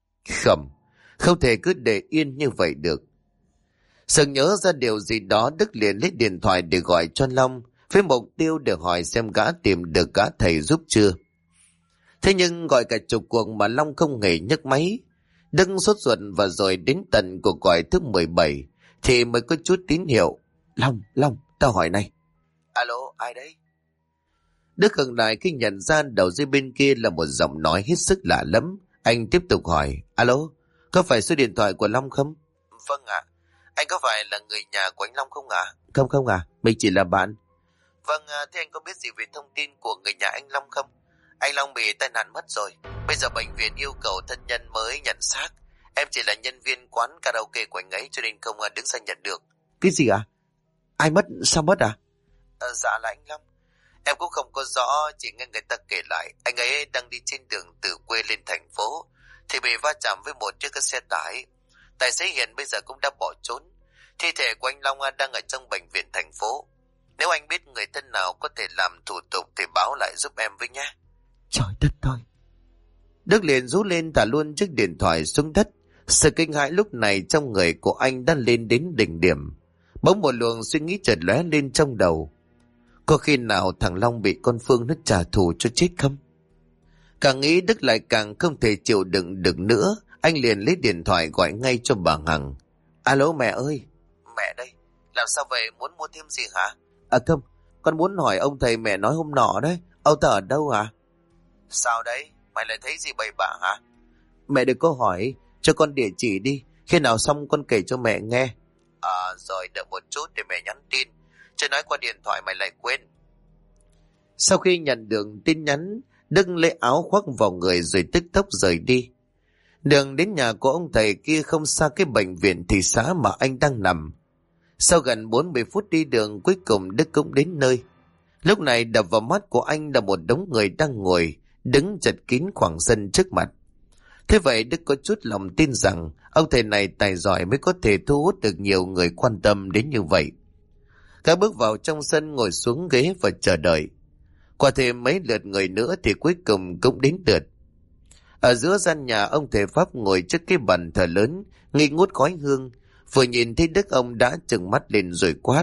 Không thể cứ để yên như vậy được. Sực nhớ ra điều gì đó, Đức liền lấy điện thoại để gọi cho Long, với mục tiêu để hỏi xem gã tìm được gã thầy giúp chưa. Thế nhưng gọi cả chục cuộc mà Long không hề nhấc máy. Đức sốt ruột, và rồi đến tận cuộc gọi thứ 17 thì mới có chút tín hiệu. Long, tao hỏi này." "Alo, ai đấy?" Đức khựng lại khi nhận ra đầu dây bên kia là một giọng nói hết sức lạ lẫm. Anh tiếp tục hỏi: "Alo, có phải số điện thoại của Long không?" "Vâng ạ." "Anh có phải là người nhà của anh Long không ạ?" Không ạ, mình chỉ là bạn." "Vâng, thế anh có biết gì về thông tin của người nhà anh Long không?" "Anh Long bị tai nạn mất rồi. Bây giờ bệnh viện yêu cầu thân nhân mới nhận xác. Em chỉ là nhân viên quán karaoke của anh ấy cho nên không đứng ra nhận được. Cái gì à? Ai mất? Sao mất à? Dạ là anh Long. Em cũng không có rõ, chỉ nghe người ta kể lại anh ấy đang đi trên đường từ quê lên thành phố thì bị va chạm với một chiếc xe tải. Tài xế hiện bây giờ cũng đã bỏ trốn. Thi thể của anh Long đang ở trong bệnh viện thành phố. Nếu anh biết người thân nào có thể làm thủ tục thì báo lại giúp em với nhé. Trời đất ơi! Đức liền rú lên thả luôn chiếc điện thoại xuống đất. Sự kinh hãi lúc này trong người của anh đã lên đến đỉnh điểm. Bỗng một luồng suy nghĩ chợt lóe lên trong đầu. Có khi nào thằng Long bị con Phương nó trả thù cho chết không? Càng nghĩ Đức lại càng không thể chịu đựng được nữa. Anh liền lấy điện thoại gọi ngay cho bà Hằng. Alo mẹ ơi. Mẹ đây, làm sao vậy, muốn mua thêm gì hả? À không, con muốn hỏi ông thầy mẹ nói hôm nọ đấy. Ông ta ở đâu hả? Sao đấy, mày lại thấy gì bậy bạ hả? Mẹ đừng có hỏi, cho con địa chỉ đi. Khi nào xong con kể cho mẹ nghe. Rồi đợi một chút để mẹ nhắn tin. Chứ nói qua điện thoại mày lại quên. Sau khi nhận được tin nhắn, Đức lấy áo khoác vào người rồi tức tốc rời đi. Đường đến nhà của ông thầy kia không xa cái bệnh viện thị xã mà anh đang nằm. Sau gần 40 phút đi đường, cuối cùng Đức cũng đến nơi. Lúc này đập vào mắt của anh là một đống người đang ngồi, đứng chật kín khoảng sân trước mặt. Thế vậy Đức có chút lòng tin rằng ông thầy này tài giỏi mới có thể thu hút được nhiều người quan tâm đến như vậy. Các bước vào trong sân ngồi xuống ghế và chờ đợi. Qua thêm mấy lượt người nữa thì cuối cùng cũng đến lượt. Ở giữa gian nhà, ông thầy Pháp ngồi trước cái bàn thờ lớn, nghi ngút khói hương. Vừa nhìn thấy Đức ông đã trừng mắt lên rồi quát.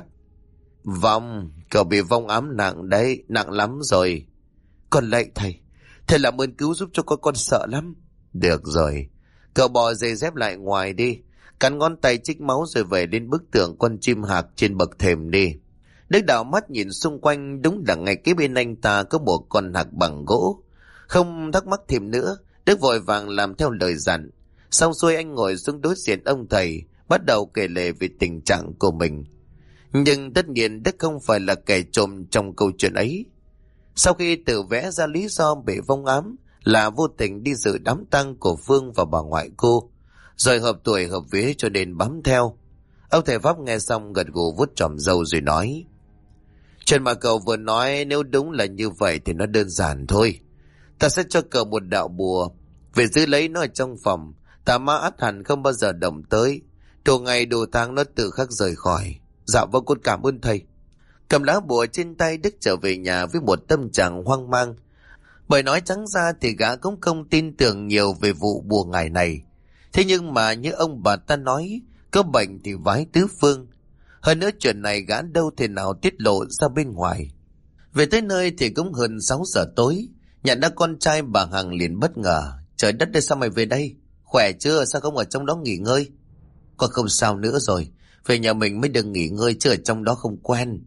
Vong, cậu bị vong ám nặng đấy, nặng lắm rồi. Con lạy thầy, thầy làm ơn cứu giúp cho con sợ lắm. Được rồi, cậu bỏ giày dép lại ngoài đi, cắn ngón tay chích máu rồi về đến bức tượng con chim hạc trên bậc thềm đi. Đức đảo mắt nhìn xung quanh, đúng là ngay kế bên anh ta có một con hạc bằng gỗ. Không thắc mắc thêm nữa, Đức vội vàng làm theo lời dặn. Xong xuôi anh ngồi xuống đối diện ông thầy, bắt đầu kể lể về tình trạng của mình. Nhưng tất nhiên Đức không phải là kẻ trộm trong câu chuyện ấy. Sau khi tự vẽ ra lý do bị vong ám là vô tình đi dự đám tang của Phương và bà ngoại cô, rồi hợp tuổi hợp vía cho nên bám theo. Ông thầy Pháp nghe xong gật gù vuốt tròm râu rồi nói. Chuyện mà cậu vừa nói nếu đúng là như vậy thì nó đơn giản thôi. Ta sẽ cho cậu một đạo bùa, về giữ lấy nó ở trong phòng. Tà ma ắt hẳn không bao giờ động tới. Đủ ngày đủ tháng nó tự khắc rời khỏi. Dạ vâng, con cảm ơn thầy. Cầm lá bùa trên tay, Đức trở về nhà với một tâm trạng hoang mang. Bởi nói trắng ra thì gã cũng không tin tưởng nhiều về vụ bùa ngải này. Thế nhưng mà như ông bà ta nói, có bệnh thì vái tứ phương. Hơn nữa chuyện này gã đâu thể nào tiết lộ ra bên ngoài. Về tới nơi thì cũng hơn 6 giờ tối. Nhận ra con trai, bà Hằng liền bất ngờ. Trời đất ơi, sao mày về đây? Khỏe chưa? Sao không ở trong đó nghỉ ngơi? Con không sao nữa rồi. Về nhà mình mới được nghỉ ngơi chứ ở trong đó không quen.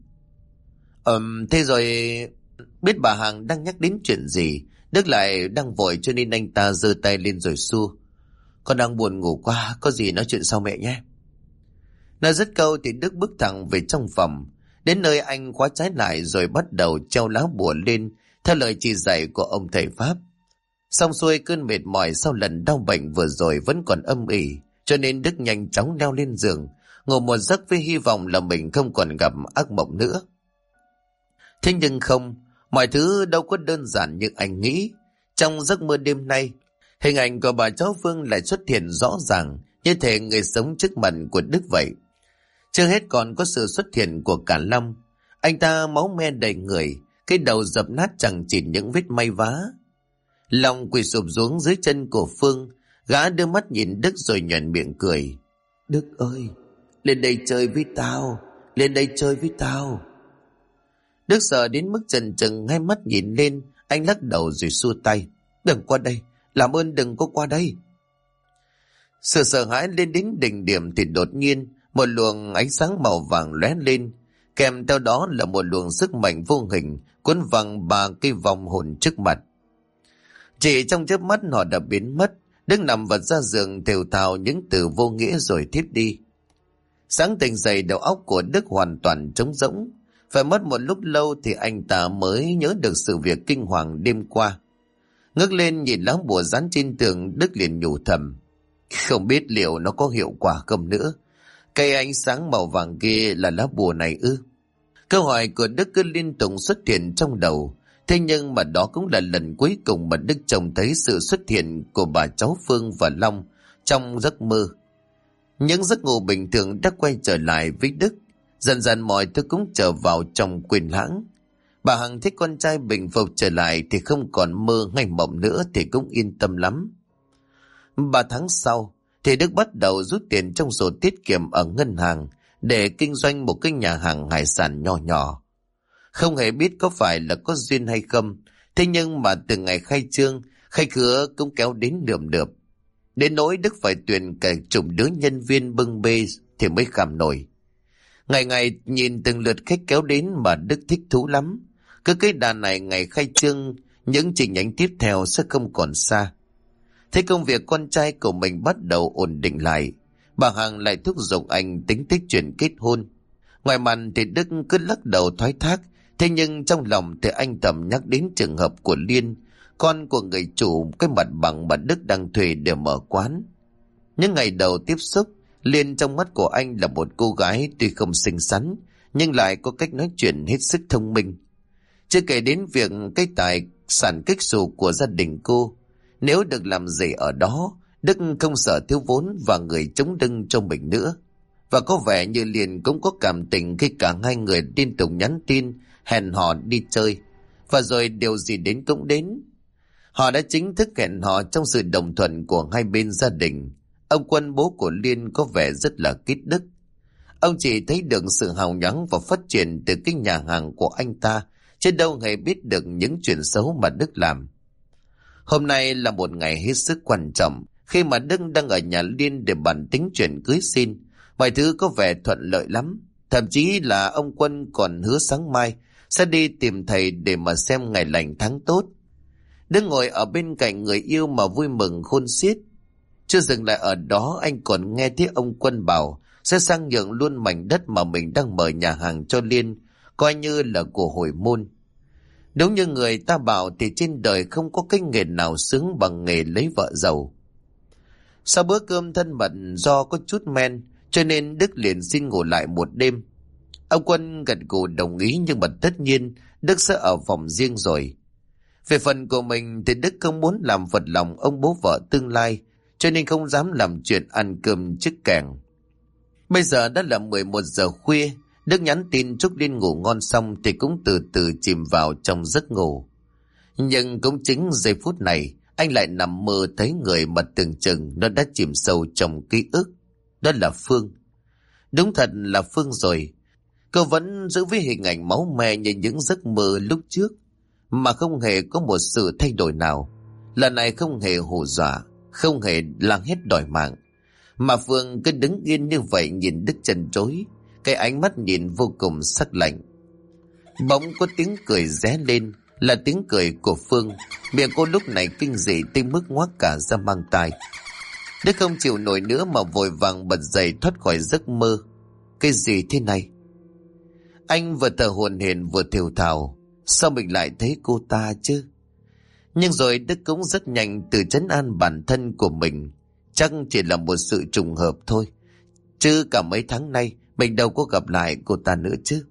Thế rồi... Biết bà Hằng đang nhắc đến chuyện gì, Đức lại đang vội cho nên anh ta giơ tay lên rồi xua. Con đang buồn ngủ quá, có gì nói chuyện sau mẹ nhé. Nói dứt câu thì Đức bước thẳng về trong phòng. Đến nơi anh khóa trái lại rồi bắt đầu treo lá bùa lên theo lời chỉ dạy của ông thầy Pháp. Xong xuôi cơn mệt mỏi sau lần đau bệnh vừa rồi vẫn còn âm ỉ, cho nên Đức nhanh chóng leo lên giường, ngủ một giấc với hy vọng là mình không còn gặp ác mộng nữa. Thế nhưng không, mọi thứ đâu có đơn giản như anh nghĩ. Trong giấc mơ đêm nay, hình ảnh của bà cháu Phương lại xuất hiện rõ ràng, như thể người sống trước mặt của Đức vậy. Chưa hết còn có sự xuất hiện của cả Long. Anh ta máu me đầy người, cái đầu dập nát chẳng chỉ những vết may vá. Long quỳ sụp xuống dưới chân của Phương, gã đưa mắt nhìn Đức rồi nhoẻn miệng cười. Đức ơi, lên đây chơi với tao, lên đây chơi với tao. Đức sợ đến mức chần chừ hai mắt nhìn lên, anh lắc đầu rồi xua tay. Đừng qua đây, làm ơn đừng có qua đây. Sự sợ hãi lên đến đỉnh điểm thì đột nhiên một luồng ánh sáng màu vàng lóe lên, kèm theo đó là một luồng sức mạnh vô hình cuốn văng ba cây vòng hồn trước mặt. Chỉ trong chớp mắt họ đã biến mất. Đức nằm vật ra giường thều thào những từ vô nghĩa rồi thiếp đi. Sáng tỉnh dậy, đầu óc của Đức hoàn toàn trống rỗng. Phải mất một lúc lâu thì anh ta mới nhớ được sự việc kinh hoàng đêm qua. Ngước lên nhìn lá bùa dán trên tường, Đức liền nhủ thầm. Không biết liệu nó có hiệu quả không nữa. Cây ánh sáng màu vàng kia là lá bùa này ư? Câu hỏi của Đức cứ liên tục xuất hiện trong đầu. Thế nhưng mà đó cũng là lần cuối cùng mà Đức trông thấy sự xuất hiện của bà cháu Phương và Long trong giấc mơ. Những giấc ngủ bình thường đã quay trở lại với Đức. Dần dần mọi thứ cũng trở vào trong quên lãng. Bà Hằng thấy con trai bình phục trở lại thì không còn mơ ngay mộng nữa thì cũng yên tâm lắm. 3 tháng sau thì Đức bắt đầu rút tiền trong sổ tiết kiệm ở ngân hàng để kinh doanh một cái nhà hàng hải sản nhỏ nhỏ. Không hề biết có phải là có duyên hay không, thế nhưng mà từ ngày khai trương, khách khứa cũng kéo đến lượm lượp. Đến nỗi Đức phải tuyển cả chục đứa nhân viên bưng bê thì mới kham nổi. Ngày ngày nhìn từng lượt khách kéo đến mà Đức thích thú lắm. Cứ cái đà này ngày khai trương, những chi nhánh tiếp theo sẽ không còn xa. Thấy công việc con trai của mình bắt đầu ổn định lại, bà Hằng lại thúc giục anh tính tới chuyện kết hôn. Ngoài mặt thì Đức cứ lắc đầu thoái thác, thế nhưng trong lòng thì anh thầm nhắc đến trường hợp của Liên, con của người chủ cái mặt bằng mà Đức đang thuê để mở quán. Những ngày đầu tiếp xúc, Liên trong mắt của anh là một cô gái tuy không xinh xắn, nhưng lại có cách nói chuyện hết sức thông minh. Chưa kể đến việc cái tài sản kích xù của gia đình cô, nếu được làm gì ở đó, Đức không sợ thiếu vốn và người chống lưng cho mình nữa. Và có vẻ như Liên cũng có cảm tình khi cả hai người liên tục nhắn tin, hẹn hò đi chơi. Và rồi điều gì đến cũng đến. Họ đã chính thức hẹn hò trong sự đồng thuận của hai bên gia đình. Ông Quân bố của Liên có vẻ rất là kít đức. Ông chỉ thấy được sự hào nhoáng và phát triển từ cái nhà hàng của anh ta, chứ đâu hề biết được những chuyện xấu mà Đức làm. Hôm nay là một ngày hết sức quan trọng, khi mà Đức đang ở nhà Liên để bàn tính chuyện cưới xin. Mọi thứ có vẻ thuận lợi lắm. Thậm chí là ông Quân còn hứa sáng mai sẽ đi tìm thầy để mà xem ngày lành tháng tốt. Đức ngồi ở bên cạnh người yêu mà vui mừng khôn xiết. Chưa dừng lại ở đó, anh còn nghe thấy ông Quân bảo sẽ sang nhượng luôn mảnh đất mà mình đang mở nhà hàng cho Liên, coi như là của hồi môn. Đúng như người ta bảo thì trên đời không có cái nghề nào sướng bằng nghề lấy vợ giàu. Sau bữa cơm thân mật do có chút men, cho nên Đức liền xin ngủ lại một đêm. Ông Quân gật gù đồng ý, nhưng mà tất nhiên Đức sẽ ở phòng riêng rồi. Về phần của mình thì Đức không muốn làm phật lòng ông bố vợ tương lai, cho nên không dám làm chuyện ăn cơm trước kèng. Bây giờ đã là 11 giờ khuya, Đức nhắn tin chúc Liên ngủ ngon xong thì cũng từ từ chìm vào trong giấc ngủ. Nhưng cũng chính giây phút này, anh lại nằm mơ thấy người mà tưởng chừng nó đã chìm sâu trong ký ức. Đó là Phương. Đúng thật là Phương rồi. Cô vẫn giữ với hình ảnh máu me như những giấc mơ lúc trước, mà không hề có một sự thay đổi nào. Lần này không hề hù dọa, không hề la hét đòi mạng, mà Phương cứ đứng yên như vậy nhìn Đức trần trối, cái ánh mắt nhìn vô cùng sắc lạnh. Bỗng có tiếng cười ré lên, là tiếng cười của Phương. Miệng cô lúc này kinh dị tới mức ngoác cả ra mang tai. Đức không chịu nổi nữa mà vội vàng bật dậy thoát khỏi giấc mơ. Cái gì thế này? Anh vừa thở hổn hển vừa thều thào, sao mình lại thấy cô ta chứ? Nhưng rồi Đức cũng rất nhanh tự trấn an bản thân của mình. Chắc chỉ là một sự trùng hợp thôi, chứ cả mấy tháng nay mình đâu có gặp lại cô ta nữa chứ.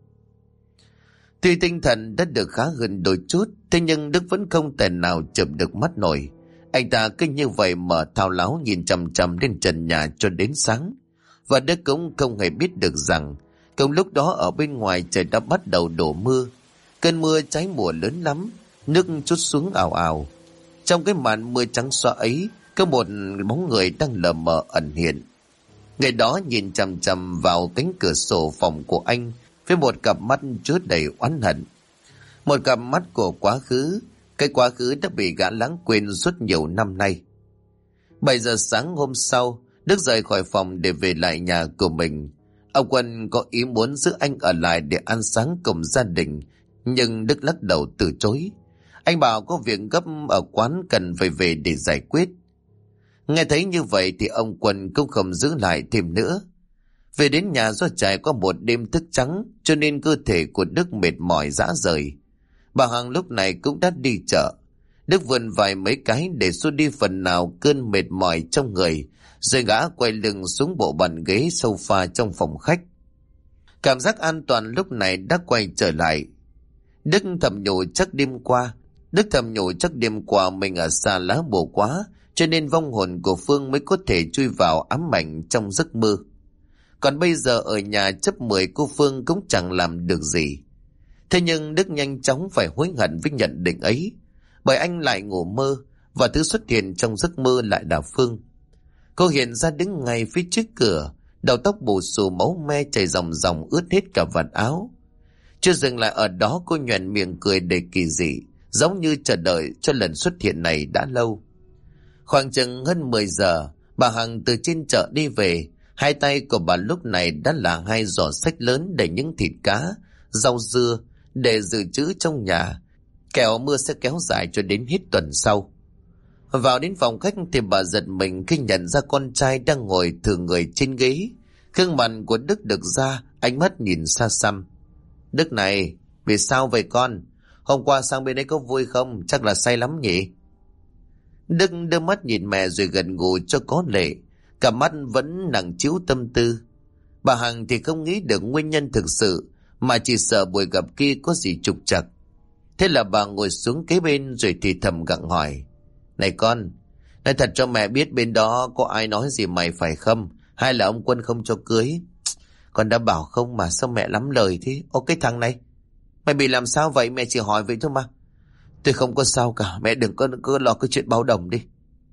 Tuy tinh thần đã được khá hơn đôi chút, thế nhưng Đức vẫn không thể nào chợp được mắt nổi. Anh ta cứ như vậy mở thao láo nhìn chằm chằm lên trần nhà cho đến sáng. Và Đức cũng không hề biết được rằng cùng lúc đó ở bên ngoài trời đã bắt đầu đổ mưa. Cơn mưa trái mùa lớn lắm, nước trút xuống ào ào. Trong cái màn mưa trắng xóa ấy, có một bóng người đang lờ mờ ẩn hiện. Người đó nhìn chằm chằm vào cánh cửa sổ phòng của anh với một cặp mắt chứa đầy oán hận. Một cặp mắt của quá khứ, cái quá khứ đã bị gã lãng quên suốt nhiều năm nay. 7 giờ sáng hôm sau, Đức rời khỏi phòng để về lại nhà của mình. Ông Quân có ý muốn giữ anh ở lại để ăn sáng cùng gia đình, nhưng Đức lắc đầu từ chối. Anh bảo có việc gấp ở quán cần phải về để giải quyết. Nghe thấy như vậy thì ông Quân cũng không giữ lại thêm nữa. Về đến nhà do trải qua một đêm thức trắng, cho nên cơ thể của Đức mệt mỏi rã rời. Bà Hằng lúc này cũng đã đi chợ. Đức vươn vài mấy cái để xua đi phần nào cơn mệt mỏi trong người, rồi gã quay lưng xuống bộ bàn ghế sofa trong phòng khách. Cảm giác an toàn lúc này đã quay trở lại. Đức thầm nhủ chắc đêm qua mình ở xa lá bồ quá, cho nên vong hồn của Phương mới có thể chui vào ám ảnh trong giấc mơ. Còn bây giờ ở nhà chấp 10 cô Phương cũng chẳng làm được gì. Thế nhưng Đức nhanh chóng phải hối hận với nhận định ấy, bởi anh lại ngủ mơ, và thứ xuất hiện trong giấc mơ lại là Phương. Cô hiện ra đứng ngay phía trước cửa, đầu tóc bù xù máu me chảy ròng ròng ướt hết cả vạt áo. Chưa dừng lại ở đó, cô nhoẻn miệng cười đầy kỳ dị, giống như chờ đợi cho lần xuất hiện này đã lâu. Khoảng chừng hơn 10 giờ, bà Hằng từ trên chợ đi về. Hai tay của bà lúc này đã là 2 giỏ xách lớn đầy những thịt cá, rau dưa để dự trữ trong nhà, kẻo mưa sẽ kéo dài cho đến hết tuần sau. Vào đến phòng khách thì bà giật mình khi nhận ra con trai đang ngồi thử người trên ghế. Gương mặt của Đức được ra, ánh mắt nhìn xa xăm. Đức này, vì sao vậy con? Hôm qua sang bên đấy có vui không? Chắc là say lắm nhỉ? Đức đưa mắt nhìn mẹ rồi gật gù cho có lệ, cả mắt vẫn nặng trĩu tâm tư. Bà Hằng thì không nghĩ được nguyên nhân thực sự, mà chỉ sợ buổi gặp kia có gì trục trặc. Thế là bà ngồi xuống kế bên rồi thì thầm gặng hỏi: Này con, nói thật cho mẹ biết bên đó có ai nói gì mày phải không? Hay là ông Quân không cho cưới? Con đã bảo không mà, sao mẹ lắm lời thế? Ô cái thằng này, mày bị làm sao vậy? Mẹ chỉ hỏi vậy thôi mà. Tôi không có sao cả, mẹ đừng có lo cái chuyện báo đồng đi.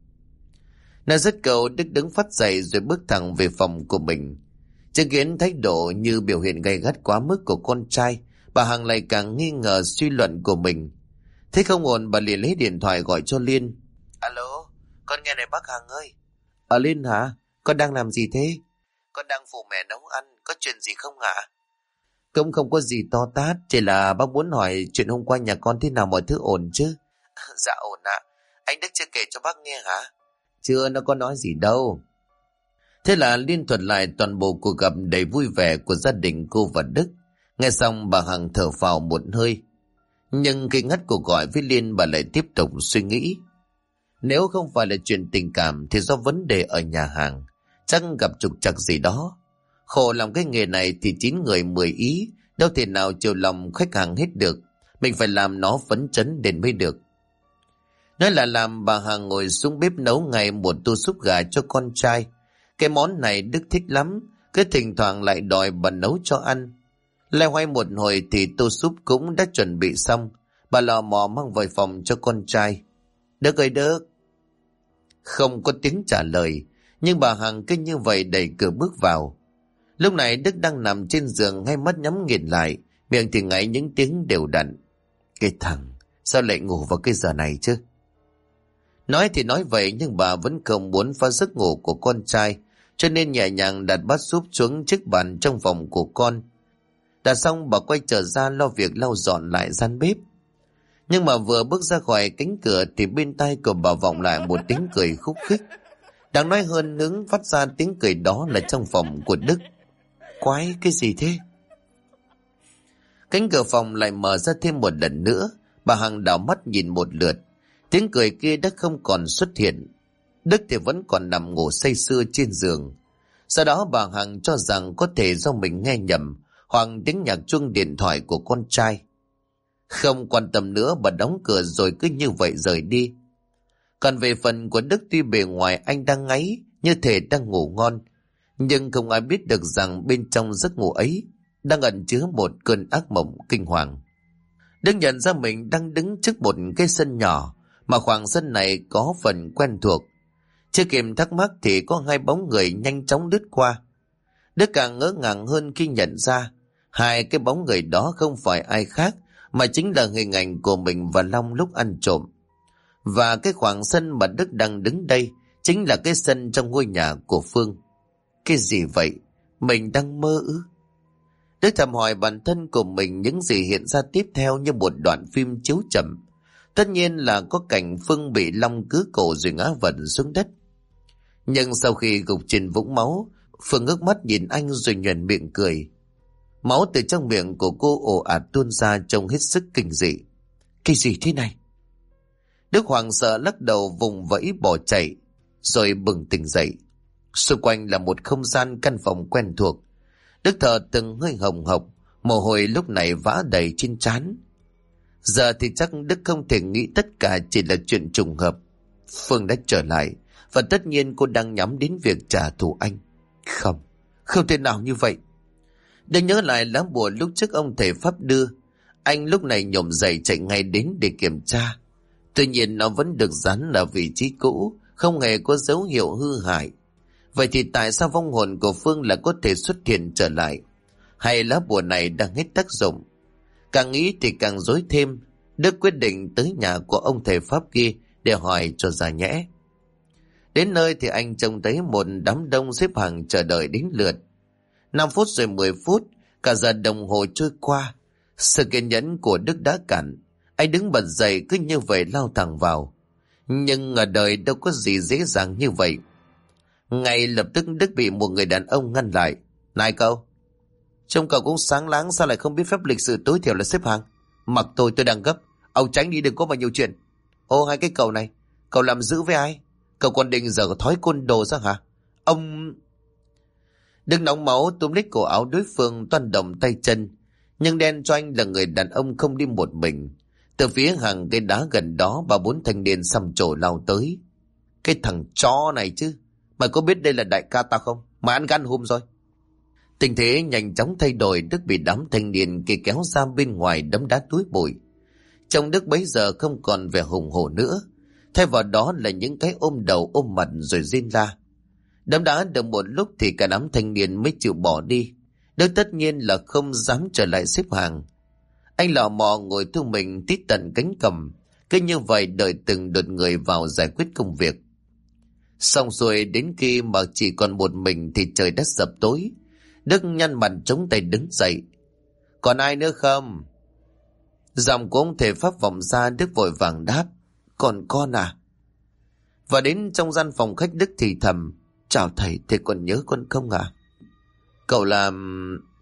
Nói dứt câu, Đức đứng phắt dậy rồi bước thẳng về phòng của mình. Chứng kiến thái độ như biểu hiện gay gắt quá mức của con trai, bà Hằng lại càng nghi ngờ suy luận của mình. Thế không ổn, bà liền lấy điện thoại gọi cho Liên. Alo, con nghe này bác Hằng ơi. Liên hả? Con đang làm gì thế? Con đang phụ mẹ nấu ăn, có chuyện gì không hả? Cũng không có gì to tát, chỉ là bác muốn hỏi chuyện hôm qua nhà con thế nào, mọi thứ ổn chứ? Dạ ổn ạ. Anh Đức chưa kể cho bác nghe hả? Chưa, nó có nói gì đâu. Thế là Liên thuật lại toàn bộ cuộc gặp đầy vui vẻ của gia đình cô và Đức. Nghe xong bà Hằng thở phào một hơi. Nhưng khi ngắt cuộc gọi với Liên, bà lại tiếp tục suy nghĩ. Nếu không phải là chuyện tình cảm thì do vấn đề ở nhà hàng, chắc gặp trục trặc gì đó. Khổ làm cái nghề này thì 9 người 10 ý, đâu thể nào chiều lòng khách hàng hết được. Mình phải làm nó phấn chấn đến mới được. Nói là làm, bà Hằng ngồi xuống bếp nấu ngay một tô súp gà cho con trai. Cái món này Đức thích lắm, cứ thỉnh thoảng lại đòi bà nấu cho ăn. Loay hoay một hồi thì tô súp cũng đã chuẩn bị xong. Bà lò mò mang về phòng cho con trai. Đức ơi Đức. Không có tiếng trả lời, nhưng bà Hằng cứ như vậy đẩy cửa bước vào. Lúc này Đức đang nằm trên giường, hai mắt nhắm nghiền lại, miệng thì ngáy những tiếng đều đặn. Cái thằng, sao lại ngủ vào cái giờ này chứ? Nói thì nói vậy, nhưng bà vẫn không muốn phá giấc ngủ của con trai, cho nên nhẹ nhàng đặt bát súp xuống chiếc bàn trong phòng của con. Đặt xong, bà quay trở ra lo việc lau dọn lại gian bếp. Nhưng mà vừa bước ra khỏi cánh cửa thì bên tai của bà vọng lại một tiếng cười khúc khích. Đáng nói hơn, hướng phát ra tiếng cười đó là trong phòng của Đức. Quái, cái gì thế? Cánh cửa phòng lại mở ra thêm một lần nữa. Bà Hằng đảo mắt nhìn một lượt. Tiếng cười kia đã không còn xuất hiện. Đức thì vẫn còn nằm ngủ say sưa trên giường. Sau đó bà Hằng cho rằng có thể do mình nghe nhầm, hoặc tiếng nhạc chuông điện thoại của con trai. Không quan tâm nữa, bà đóng cửa rồi cứ như vậy rời đi. Còn về phần của Đức, tuy bề ngoài anh đang ngáy như thể đang ngủ ngon, nhưng không ai biết được rằng bên trong giấc ngủ ấy đang ẩn chứa một cơn ác mộng kinh hoàng. Đức nhận ra mình đang đứng trước một cái sân nhỏ, mà khoảng sân này có phần quen thuộc. Chưa kịp thắc mắc thì có 2 bóng người nhanh chóng lướt qua. Đức càng ngỡ ngàng hơn khi nhận ra 2 cái bóng người đó không phải ai khác, mà chính là hình ảnh của mình và Long lúc ăn trộm. Và cái khoảng sân mà Đức đang đứng đây chính là cái sân trong ngôi nhà của Phương. Cái gì vậy? Mình đang mơ ư? Đức thầm hỏi bản thân của mình, những gì hiện ra tiếp theo như một đoạn phim chiếu chậm. Tất nhiên là có cảnh Phương bị Long cứa cổ rồi ngã vật xuống đất. Nhưng sau khi gục trên vũng máu, Phương ngước mắt nhìn anh rồi nhoẻn miệng cười. Máu từ trong miệng của cô ồ ạt tuôn ra trông hết sức kinh dị. Cái gì thế này? Đức hoảng sợ lắc đầu vùng vẫy bỏ chạy, rồi bừng tỉnh dậy. Xung quanh là một không gian căn phòng quen thuộc. Đức thở từng hơi hồng hộc, mồ hôi lúc này vã đầy trên trán. Giờ thì chắc Đức không thể nghĩ tất cả chỉ là chuyện trùng hợp. Phương đã trở lại, và tất nhiên cô đang nhắm đến việc trả thù anh. Không, không thể nào như vậy. Đức nhớ lại lá bùa lúc trước ông thầy Pháp đưa. Anh lúc này nhổm dậy chạy ngay đến để kiểm tra. Tuy nhiên nó vẫn được dán ở vị trí cũ, không hề có dấu hiệu hư hại. Vậy thì tại sao vong hồn của Phương lại có thể xuất hiện trở lại? Hay lá bùa này đang hết tác dụng? Càng nghĩ thì càng rối thêm. Đức quyết định tới nhà của ông thầy Pháp kia để hỏi cho ra nhẽ. Đến nơi thì anh trông thấy một đám đông xếp hàng chờ đợi đến lượt. 5 phút rồi 10 phút, cả giờ đồng hồ trôi qua. Sự kiên nhẫn của Đức đã cạn. Anh đứng bật dậy cứ như vậy lao thẳng vào. Nhưng ở đời đâu có gì dễ dàng như vậy. Ngay lập tức Đức bị một người đàn ông ngăn lại. Này cậu, trông cậu cũng sáng láng, sao lại không biết phép lịch sự tối thiểu là xếp hàng? Mặc tôi đang gấp. Ông tránh đi, đừng có mà nhiều chuyện. Ô, hai cái cậu này, cậu làm dữ với ai? Cậu còn định dở thói côn đồ sao hả? Ông... Đức nóng máu túm lấy cổ áo đối phương, toan động tay chân. Nhưng đen cho anh là người đàn ông không đi một mình. Từ phía hàng cây đá gần đó, 3-4 thanh niên xăm trổ lao tới. Cái thằng chó này chứ, mày có biết đây là đại ca ta không? Mày ăn gan hùm rồi. Tình thế nhanh chóng thay đổi. Đức bị đám thanh niên kia kéo ra bên ngoài đấm đá túi bụi. Trông Đức bấy giờ không còn vẻ hùng hổ nữa, thay vào đó là những cái ôm đầu ôm mặt rồi rên la. Đấm đá được một lúc thì cả đám thanh niên mới chịu bỏ đi. Đức tất nhiên là không dám trở lại xếp hàng. Anh lò mò ngồi thu mình tít tận cánh cầm, cứ như vậy đợi từng đợt người vào giải quyết công việc. Xong rồi đến khi mà chỉ còn một mình thì trời đất sập tối. Đức nhăn mặt chống tay đứng dậy. Còn ai nữa không? Giọng của ông thầy Pháp vọng ra. Đức vội vàng đáp. Còn con à? Và đến trong gian phòng khách, Đức thì thầm. Chào thầy, thầy còn nhớ con không à? Cậu làm...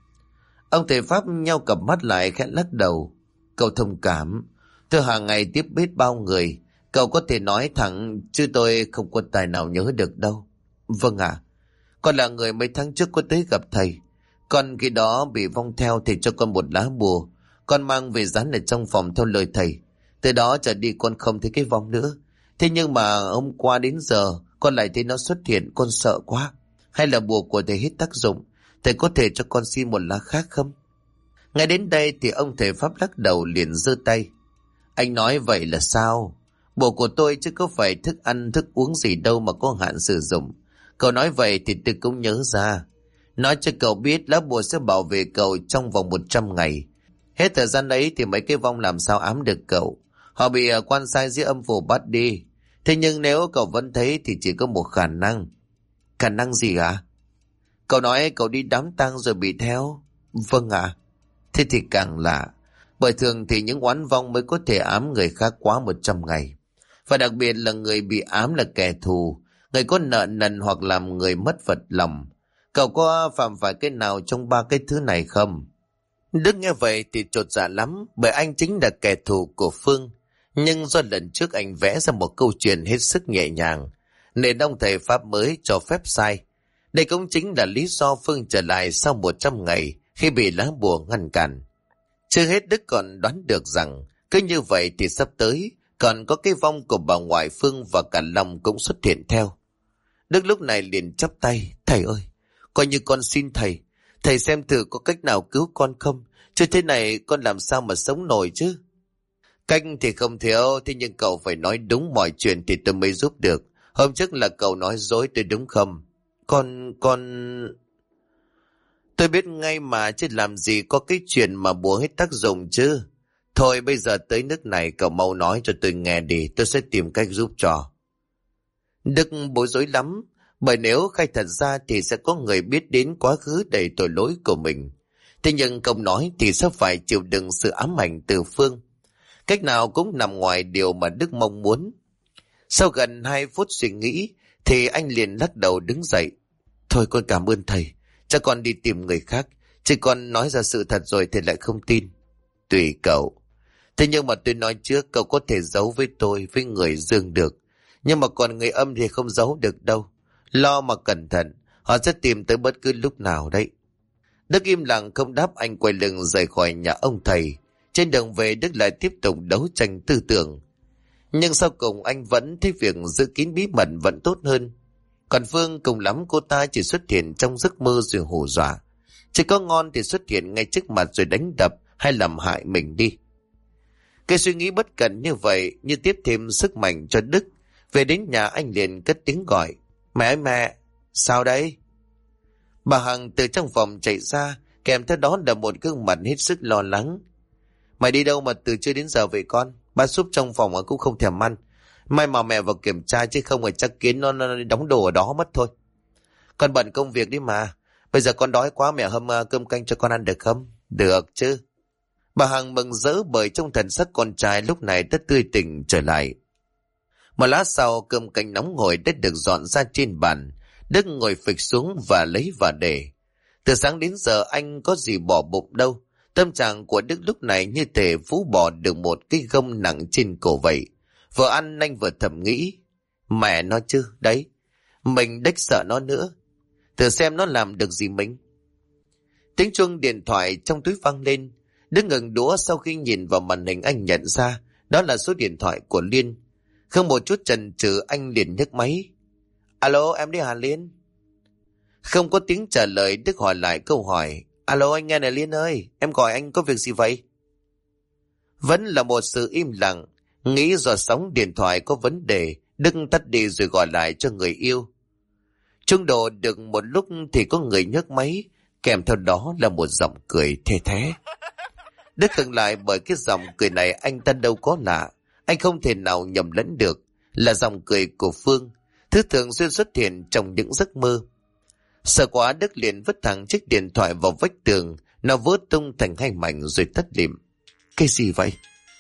Ông thầy Pháp nheo cặp mắt lại khẽ lắc đầu. Cậu thông cảm. Tôi hàng ngày tiếp biết bao người. Cậu có thể nói thẳng, chứ tôi không có tài nào nhớ được đâu. Vâng ạ. Con là người mấy tháng trước có tới gặp thầy. Con khi đó bị vong theo, thầy cho con một lá bùa. Con mang về dán ở trong phòng theo lời thầy. Từ đó trở đi con không thấy cái vong nữa. Thế nhưng mà hôm qua đến giờ con lại thấy nó xuất hiện, con sợ quá. Hay là bùa của thầy hết tác dụng? Thầy có thể cho con xin một lá khác không? Ngay đến đây thì ông thầy Pháp lắc đầu liền giơ tay. Anh nói vậy là sao? Bùa của tôi chứ có phải thức ăn thức uống gì đâu mà có hạn sử dụng. Cậu nói vậy thì tôi cũng nhớ ra. Nói cho cậu biết lá bùa sẽ bảo vệ cậu trong vòng 100 ngày. Hết thời gian ấy thì mấy cái vong làm sao ám được cậu. Họ bị quan sai dưới âm phủ bắt đi. Thế nhưng nếu cậu vẫn thấy thì chỉ có một khả năng. Khả năng gì ạ? Cậu nói cậu đi đám tang rồi bị theo. Vâng ạ. Thế thì càng lạ. Bởi thường thì những oán vong mới có thể ám người khác quá 100 ngày. Và đặc biệt là người bị ám là kẻ thù, người có nợ nần hoặc làm người mất phật lòng. Cậu có phạm phải cái nào trong 3 cái thứ này không? Đức nghe vậy thì chột dạ lắm, bởi anh chính là kẻ thù của Phương. Nhưng do lần trước anh vẽ ra một câu chuyện hết sức nhẹ nhàng, nên ông thầy Pháp mới cho phép sai. Đây cũng chính là lý do Phương trở lại sau 100 ngày khi bị lá bùa ngăn cản. Chưa hết Đức còn đoán được rằng cứ như vậy thì sắp tới còn có cái vong của bà ngoại Phương và cả Long cũng xuất hiện theo. Đức lúc này liền chắp tay. Thầy ơi, coi như con xin thầy. Thầy xem thử có cách nào cứu con không? Chứ thế này con làm sao mà sống nổi chứ? Cách thì không thiếu, thế nhưng cậu phải nói đúng mọi chuyện thì tôi mới giúp được. Hôm trước là cậu nói dối tôi đúng không? Con... Tôi biết ngay mà, chứ làm gì có cái chuyện mà bùa hết tác dụng chứ. Thôi bây giờ tới nước này cậu mau nói cho tôi nghe đi, tôi sẽ tìm cách giúp cho. Đức bối rối lắm, bởi nếu khai thật ra thì sẽ có người biết đến quá khứ đầy tội lỗi của mình. Thế nhưng không nói thì sẽ phải chịu đựng sự ám ảnh từ Phương. Cách nào cũng nằm ngoài điều mà Đức mong muốn. Sau gần 2 phút suy nghĩ thì anh liền lắc đầu đứng dậy. Thôi con cảm ơn thầy, cho con đi tìm người khác, chứ con nói ra sự thật rồi thì lại không tin. Tùy cậu. Thế nhưng mà tôi nói trước, cậu có thể giấu với tôi, với người dương được. Nhưng mà còn người âm thì không giấu được đâu. Lo mà cẩn thận, họ sẽ tìm tới bất cứ lúc nào đấy. Đức im lặng không đáp, anh quay lưng rời khỏi nhà ông thầy. Trên đường về Đức lại tiếp tục đấu tranh tư tưởng. Nhưng sau cùng anh vẫn thấy việc giữ kín bí mật vẫn tốt hơn. Còn Phương cùng lắm cô ta chỉ xuất hiện trong giấc mơ rồi hù dọa. Chỉ có ngon thì xuất hiện ngay trước mặt rồi đánh đập hay làm hại mình đi. Cái suy nghĩ bất cẩn như vậy như tiếp thêm sức mạnh cho Đức. Về đến nhà anh liền cất tiếng gọi. Mẹ ơi mẹ, sao đấy? Bà Hằng từ trong phòng chạy ra, kèm theo đó là một gương mặt hết sức lo lắng. Mày đi đâu mà từ trưa đến giờ vậy con? Ba súp trong phòng cũng không thèm ăn. Mai mà mẹ vào kiểm tra chứ không phải chắc kiến nó đóng đồ ở đó mất thôi. Con bận công việc đi mà. Bây giờ con đói quá, mẹ hâm cơm canh cho con ăn được không? Được chứ. Bà Hằng mừng rỡ bởi trong thần sắc con trai lúc này đã tươi tỉnh trở lại. Một lát sau cơm canh nóng hổi đã được dọn ra trên bàn. Đức ngồi phịch xuống và lấy và để. Từ sáng đến giờ anh có gì bỏ bụng đâu. Tâm trạng của Đức lúc này như thể phú bỏ được một cái gông nặng trên cổ vậy. Vừa ăn anh vừa thầm nghĩ. Mẹ nó chứ, đấy. Mình đếch sợ nó nữa. Thử xem nó làm được gì mình. Tiếng chuông điện thoại trong túi vang lên. Đức ngừng đũa sau khi nhìn vào màn hình anh nhận ra đó là số điện thoại của Liên. Không một chút chần chừ anh liền nhấc máy. Alo, em đi Hà Liên. Không có tiếng trả lời, Đức hỏi lại câu hỏi. Alo, anh nghe này Liên ơi, em gọi anh có việc gì vậy? Vẫn là một sự im lặng. Nghĩ do sóng điện thoại có vấn đề, Đức tắt đi rồi gọi lại cho người yêu. Trung độ được một lúc thì có người nhấc máy, kèm theo đó là một giọng cười thê thé. Đức khựng lại bởi cái giọng cười này anh ta đâu có lạ. Anh không thể nào nhầm lẫn được. Là giọng cười của Phương, thứ thường xuyên xuất hiện trong những giấc mơ. Sợ quá Đức liền vứt thẳng chiếc điện thoại vào vách tường. Nó vỡ tung thành hai mảnh rồi tắt lịm. Cái gì vậy?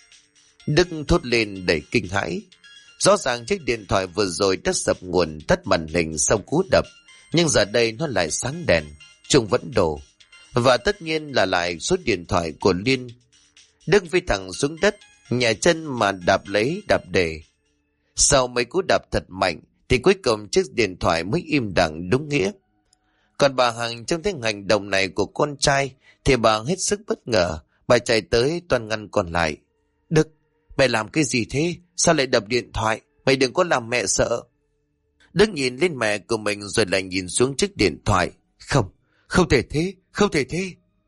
Đức thốt lên đầy kinh hãi. Rõ ràng chiếc điện thoại vừa rồi đã sập nguồn tắt màn hình sau cú đập. Nhưng giờ đây nó lại sáng đèn. Chuông vẫn đổ. Và tất nhiên là lại số điện thoại của Liên. Đức phi thẳng xuống đất, nhẹ chân mà đạp lấy đạp để. Sau mấy cú đạp thật mạnh thì cuối cùng chiếc điện thoại mới im lặng đúng nghĩa. Còn bà Hằng trong thấy hành động này của con trai thì bà hết sức bất ngờ. Bà chạy tới toàn ngăn còn lại. Đức, mày làm cái gì thế? Sao lại đập điện thoại? Mày đừng có làm mẹ sợ. Đức nhìn lên mẹ của mình rồi lại nhìn xuống chiếc điện thoại. Không thể thế, không thể thế.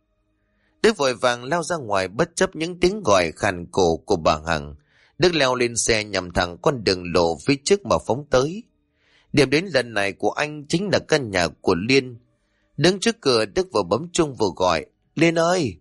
Đức vội vàng lao ra ngoài bất chấp những tiếng gọi khàn cổ của bà Hằng. Đức leo lên xe nhằm thẳng con đường lộ phía trước mà phóng tới. Điểm đến lần này của anh chính là căn nhà của Liên. Đứng trước cửa Đức vừa bấm chuông vừa gọi. Liên ơi!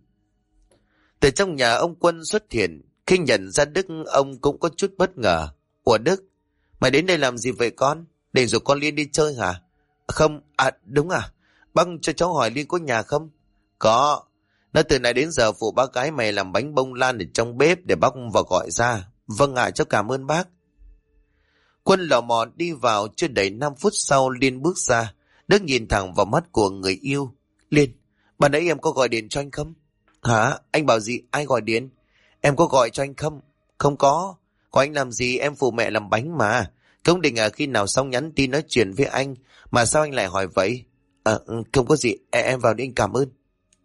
Từ trong nhà ông Quân xuất hiện. Khi nhận ra Đức ông cũng có chút bất ngờ. Ủa Đức, mày đến đây làm gì vậy con? Định rủ con Liên đi chơi hả? Không, đúng à? Bác cho cháu hỏi Liên có nhà không? Có. Nó từ nay đến giờ phụ bác gái mày làm bánh bông lan ở trong bếp để bác vào gọi ra. Vâng ạ, cháu cảm ơn bác. Quân lò mò đi vào, chưa đầy 5 phút sau Liên bước ra. Đức nhìn thẳng vào mắt của người yêu. Liên, bà nãy em có gọi điện cho anh không? Hả? Anh bảo gì? Ai gọi điện? Em có gọi cho anh không? Không có. Gọi anh làm gì? Em phụ mẹ làm bánh mà. Không định khi nào xong nhắn tin nói chuyện với anh. Mà sao anh lại hỏi vậy? Không có gì. Em vào đi, anh cảm ơn.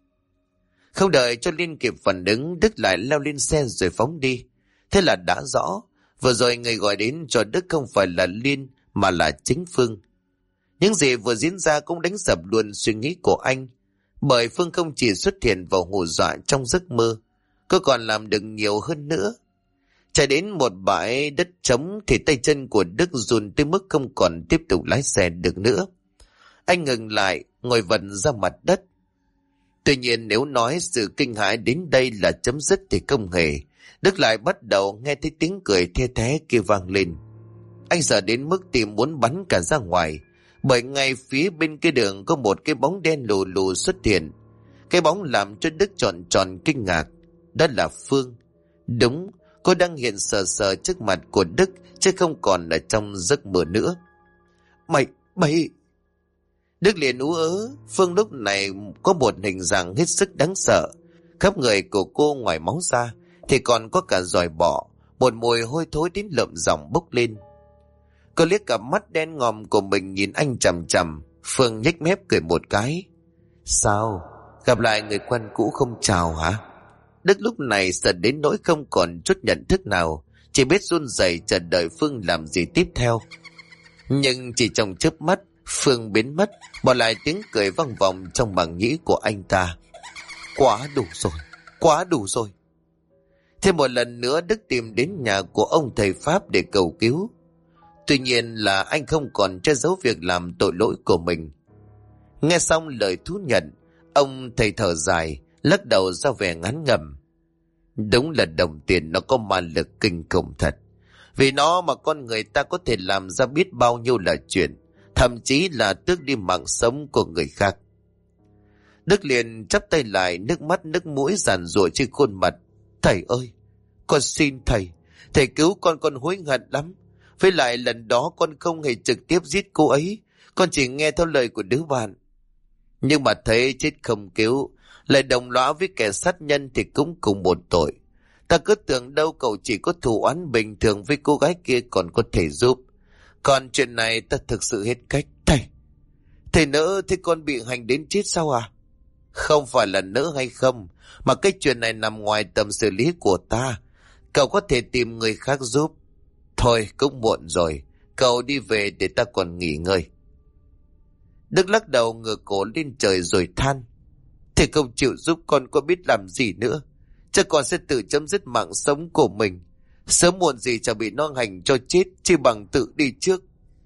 Không đợi cho Liên kịp phản ứng, Đức lại leo lên xe rồi phóng đi. Thế là đã rõ. Vừa rồi người gọi đến cho Đức không phải là Liên mà là chính Phương. Những gì vừa diễn ra cũng đánh sập luôn suy nghĩ của anh. Bởi Phương không chỉ xuất hiện vào hù dọa trong giấc mơ, cô còn làm được nhiều hơn nữa. Chạy đến một bãi đất trống thì tay chân của Đức run tới mức không còn tiếp tục lái xe được nữa. Anh ngừng lại, ngồi vật ra mặt đất. Tuy nhiên nếu nói sự kinh hãi đến đây là chấm dứt thì không hề. Đức lại bắt đầu nghe thấy tiếng cười the thé kia vang lên. Anh sợ đến mức tim muốn bắn cả ra ngoài. Bởi ngay phía bên kia đường có một cái bóng đen lù lù xuất hiện. Cái bóng làm cho Đức tròn tròn kinh ngạc. Đó là Phương. Đúng, cô đang hiện sờ sờ trước mặt của Đức, chứ không còn ở trong giấc mơ nữa. Mày... Đức liền ú ớ. Phương lúc này có một hình dạng hết sức đáng sợ. Khắp người của cô ngoài máu ra thì còn có cả giòi bọ, một mùi hôi thối đến lợm giọng bốc lên. Cô liếc cặp mắt đen ngòm của mình nhìn anh chằm chằm. Phương nhếch mép cười một cái. Sao? Gặp lại người quen cũ không chào hả? Đức lúc này sợ đến nỗi không còn chút nhận thức nào, chỉ biết run rẩy chờ đợi Phương làm gì tiếp theo. Nhưng chỉ trong chớp mắt, Phương biến mất, bỏ lại tiếng cười vang vọng trong màng nhĩ của anh ta. Quá đủ rồi, quá đủ rồi. Thêm một lần nữa Đức tìm đến nhà của ông thầy Pháp để cầu cứu. Tuy nhiên là anh không còn che giấu việc làm tội lỗi của mình. Nghe xong lời thú nhận, ông thầy thở dài, lắc đầu ra vẻ ngán ngẩm. Đúng là đồng tiền nó có ma lực kinh khủng thật. Vì nó mà con người ta có thể làm ra biết bao nhiêu là chuyện, thậm chí là tước đi mạng sống của người khác. Đức liền chắp tay lại, nước mắt nước mũi giàn giụa trên khuôn mặt. Thầy ơi, con xin thầy, thầy cứu con hối hận lắm. Với lại lần đó con không hề trực tiếp giết cô ấy, con chỉ nghe theo lời của đứa bạn. Nhưng mà thấy chết không cứu, lại đồng lõa với kẻ sát nhân thì cũng cùng một tội. Ta cứ tưởng đâu cậu chỉ có thù oán bình thường với cô gái kia còn có thể giúp. Còn chuyện này ta thực sự hết cách. Thầy nỡ thế con bị hành đến chết sao à? Không phải là nỡ hay không, mà cái chuyện này nằm ngoài tầm xử lý của ta. Cậu có thể tìm người khác giúp. Thôi cũng muộn rồi, cậu đi về để ta còn nghỉ ngơi. Đức lắc đầu ngửa cổ lên trời rồi than. Thầy không chịu giúp con có biết làm gì nữa. Chắc con sẽ tự chấm dứt mạng sống của mình. Sớm muộn gì chẳng bị nó hành cho chết, chỉ bằng tự đi trước.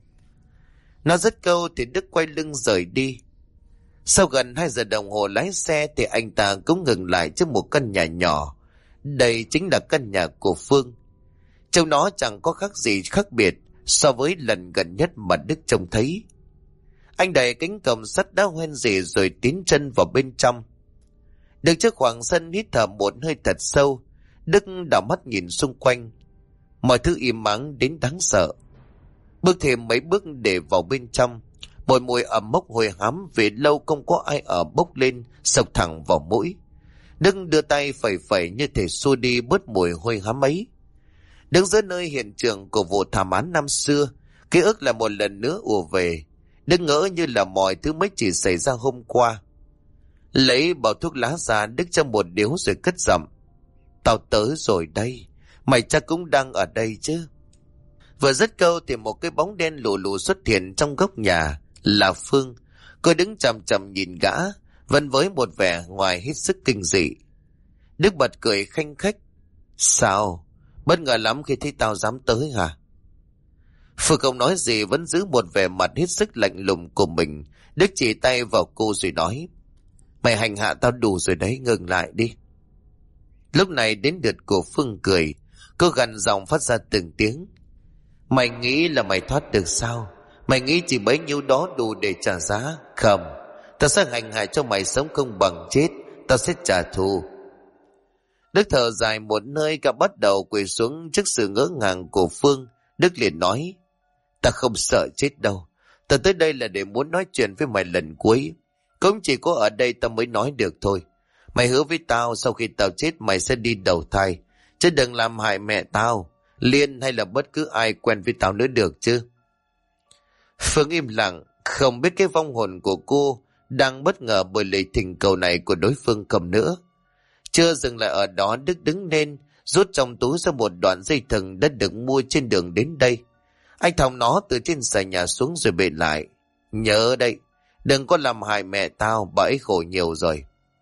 Nó dứt câu thì Đức quay lưng rời đi. Sau gần 2 giờ đồng hồ lái xe thì anh ta cũng ngừng lại trước một căn nhà nhỏ. Đây chính là căn nhà của Phương. Trông nó chẳng có khác gì khác biệt so với lần gần nhất mà Đức trông thấy. Anh đẩy cánh cổng sắt đã hoen rỉ rồi tiến chân vào bên trong. Đứng trước khoảng sân hít thở một hơi thật sâu, Đức đảo mắt nhìn xung quanh. Mọi thứ im ắng đến đáng sợ. Bước thêm mấy bước để vào bên trong, một mùi ẩm mốc hôi hám vì lâu không có ai ở bốc lên, sộc thẳng vào mũi. Đức đưa tay phẩy phẩy như thể xua đi bớt mùi hôi hám ấy. Đứng giữa nơi hiện trường của vụ thảm án năm xưa, ký ức là một lần nữa ùa về. Đức ngỡ như là mọi thứ mới chỉ xảy ra hôm qua. Lấy bao thuốc lá ra, Đức cho một điếu rồi cất giọng. Tao tới rồi đây, mày chắc cũng đang ở đây chứ. Vừa dứt câu thì một cái bóng đen lù lù xuất hiện trong góc nhà, là Phương. Cô đứng chằm chằm nhìn gã, vẫn với một vẻ ngoài hết sức kinh dị. Đức bật cười khanh khách. Sao? Bất ngờ lắm khi thấy tao dám tới hả? Phương không nói gì, vẫn giữ một vẻ mặt hết sức lạnh lùng của mình. Đức chỉ tay vào cô rồi nói. Mày hành hạ tao đủ rồi đấy, ngừng lại đi. Lúc này đến lượt của Phương cười. Cô gằn giọng phát ra từng tiếng. Mày nghĩ là mày thoát được sao? Mày nghĩ chỉ bấy nhiêu đó đủ để trả giá? Không, tao sẽ hành hạ cho mày sống không bằng chết. Tao sẽ trả thù. Đức thở dài một nơi, cả bắt đầu quỳ xuống trước sự ngỡ ngàng của Phương. Đức liền nói. Ta không sợ chết đâu. Ta tới đây là để muốn nói chuyện với mày lần cuối. Cũng chỉ có ở đây tao mới nói được thôi. Mày hứa với tao sau khi tao chết mày sẽ đi đầu thai, chứ đừng làm hại mẹ tao, Liên hay là bất cứ ai quen với tao nữa được chứ. Phương im lặng, không biết cái vong hồn của cô đang bất ngờ bởi lời thỉnh cầu này của đối phương cầm nữa. Chưa dừng lại ở đó, Đức đứng lên, rút trong túi ra một đoạn dây thừng đã được mua trên đường đến đây. Anh thòng nó từ trên xà nhà xuống rồi bệ lại. Nhớ đây, đừng có làm hại mẹ tao, bà ấy khổ nhiều rồi.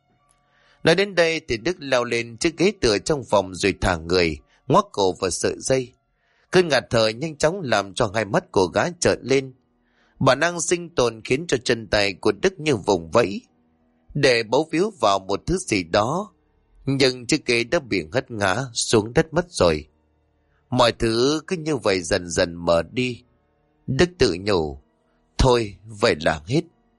Nói đến đây thì Đức leo lên chiếc ghế tựa trong phòng rồi thả người, ngoắc cổ vào sợi dây. Cơn ngạt thở nhanh chóng làm cho hai mắt của gã trợn lên. Bản năng sinh tồn khiến cho chân tay của Đức như vùng vẫy để bấu víu vào một thứ gì đó, nhưng chiếc ghế đã bị hất ngã xuống đất mất rồi. Mọi thứ cứ như vậy dần dần mở đi. Đức tự nhủ, thôi vậy là hết.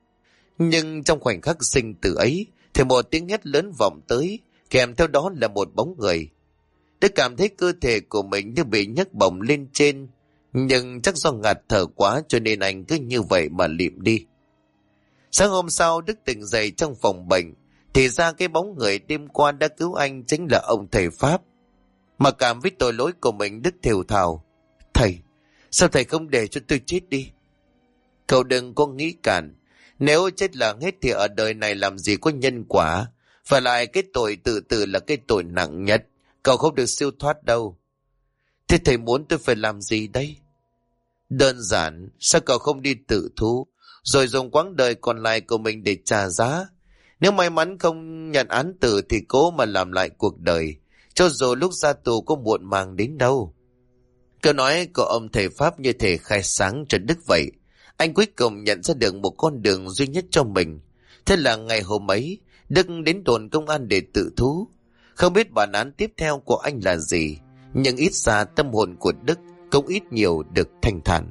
Nhưng trong khoảnh khắc sinh tử ấy thì một tiếng hét lớn vọng tới, kèm theo đó là một bóng người. Đức cảm thấy cơ thể của mình như bị nhấc bổng lên trên, nhưng chắc do ngạt thở quá cho nên anh cứ như vậy mà lịm đi. Sáng hôm sau Đức tỉnh dậy trong phòng bệnh, thì ra cái bóng người đêm qua đã cứu anh chính là ông thầy Pháp. Mà cảm với tội lỗi của mình Đức thều thào: Thầy, sao thầy không để cho tôi chết đi? Cậu đừng có nghĩ cản. Nếu chết là hết thì ở đời này làm gì có nhân quả. Và lại cái tội tự tử là cái tội nặng nhất. Cậu không được siêu thoát đâu. Thế thầy muốn tôi phải làm gì đây? Đơn giản, sao cậu không đi tự thú, rồi dùng quãng đời còn lại của mình để trả giá? Nếu may mắn không nhận án tử thì cố mà làm lại cuộc đời, cho dù lúc ra tù có muộn màng đến đâu. Câu nói của ông thầy Pháp như thể khai sáng cho Đức vậy. Anh cuối cùng nhận ra được một con đường duy nhất cho mình. Thế là ngày hôm ấy, Đức đến đồn công an để tự thú. Không biết bản án tiếp theo của anh là gì, nhưng ít ra tâm hồn của Đức cũng ít nhiều được thanh thản.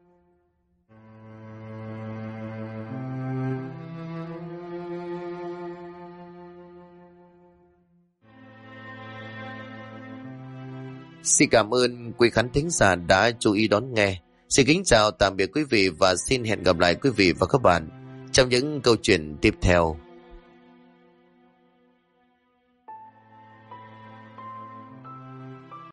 Xin cảm ơn quý khán thính giả đã chú ý đón nghe. Xin kính chào tạm biệt quý vị và xin hẹn gặp lại quý vị và các bạn trong những câu chuyện tiếp theo.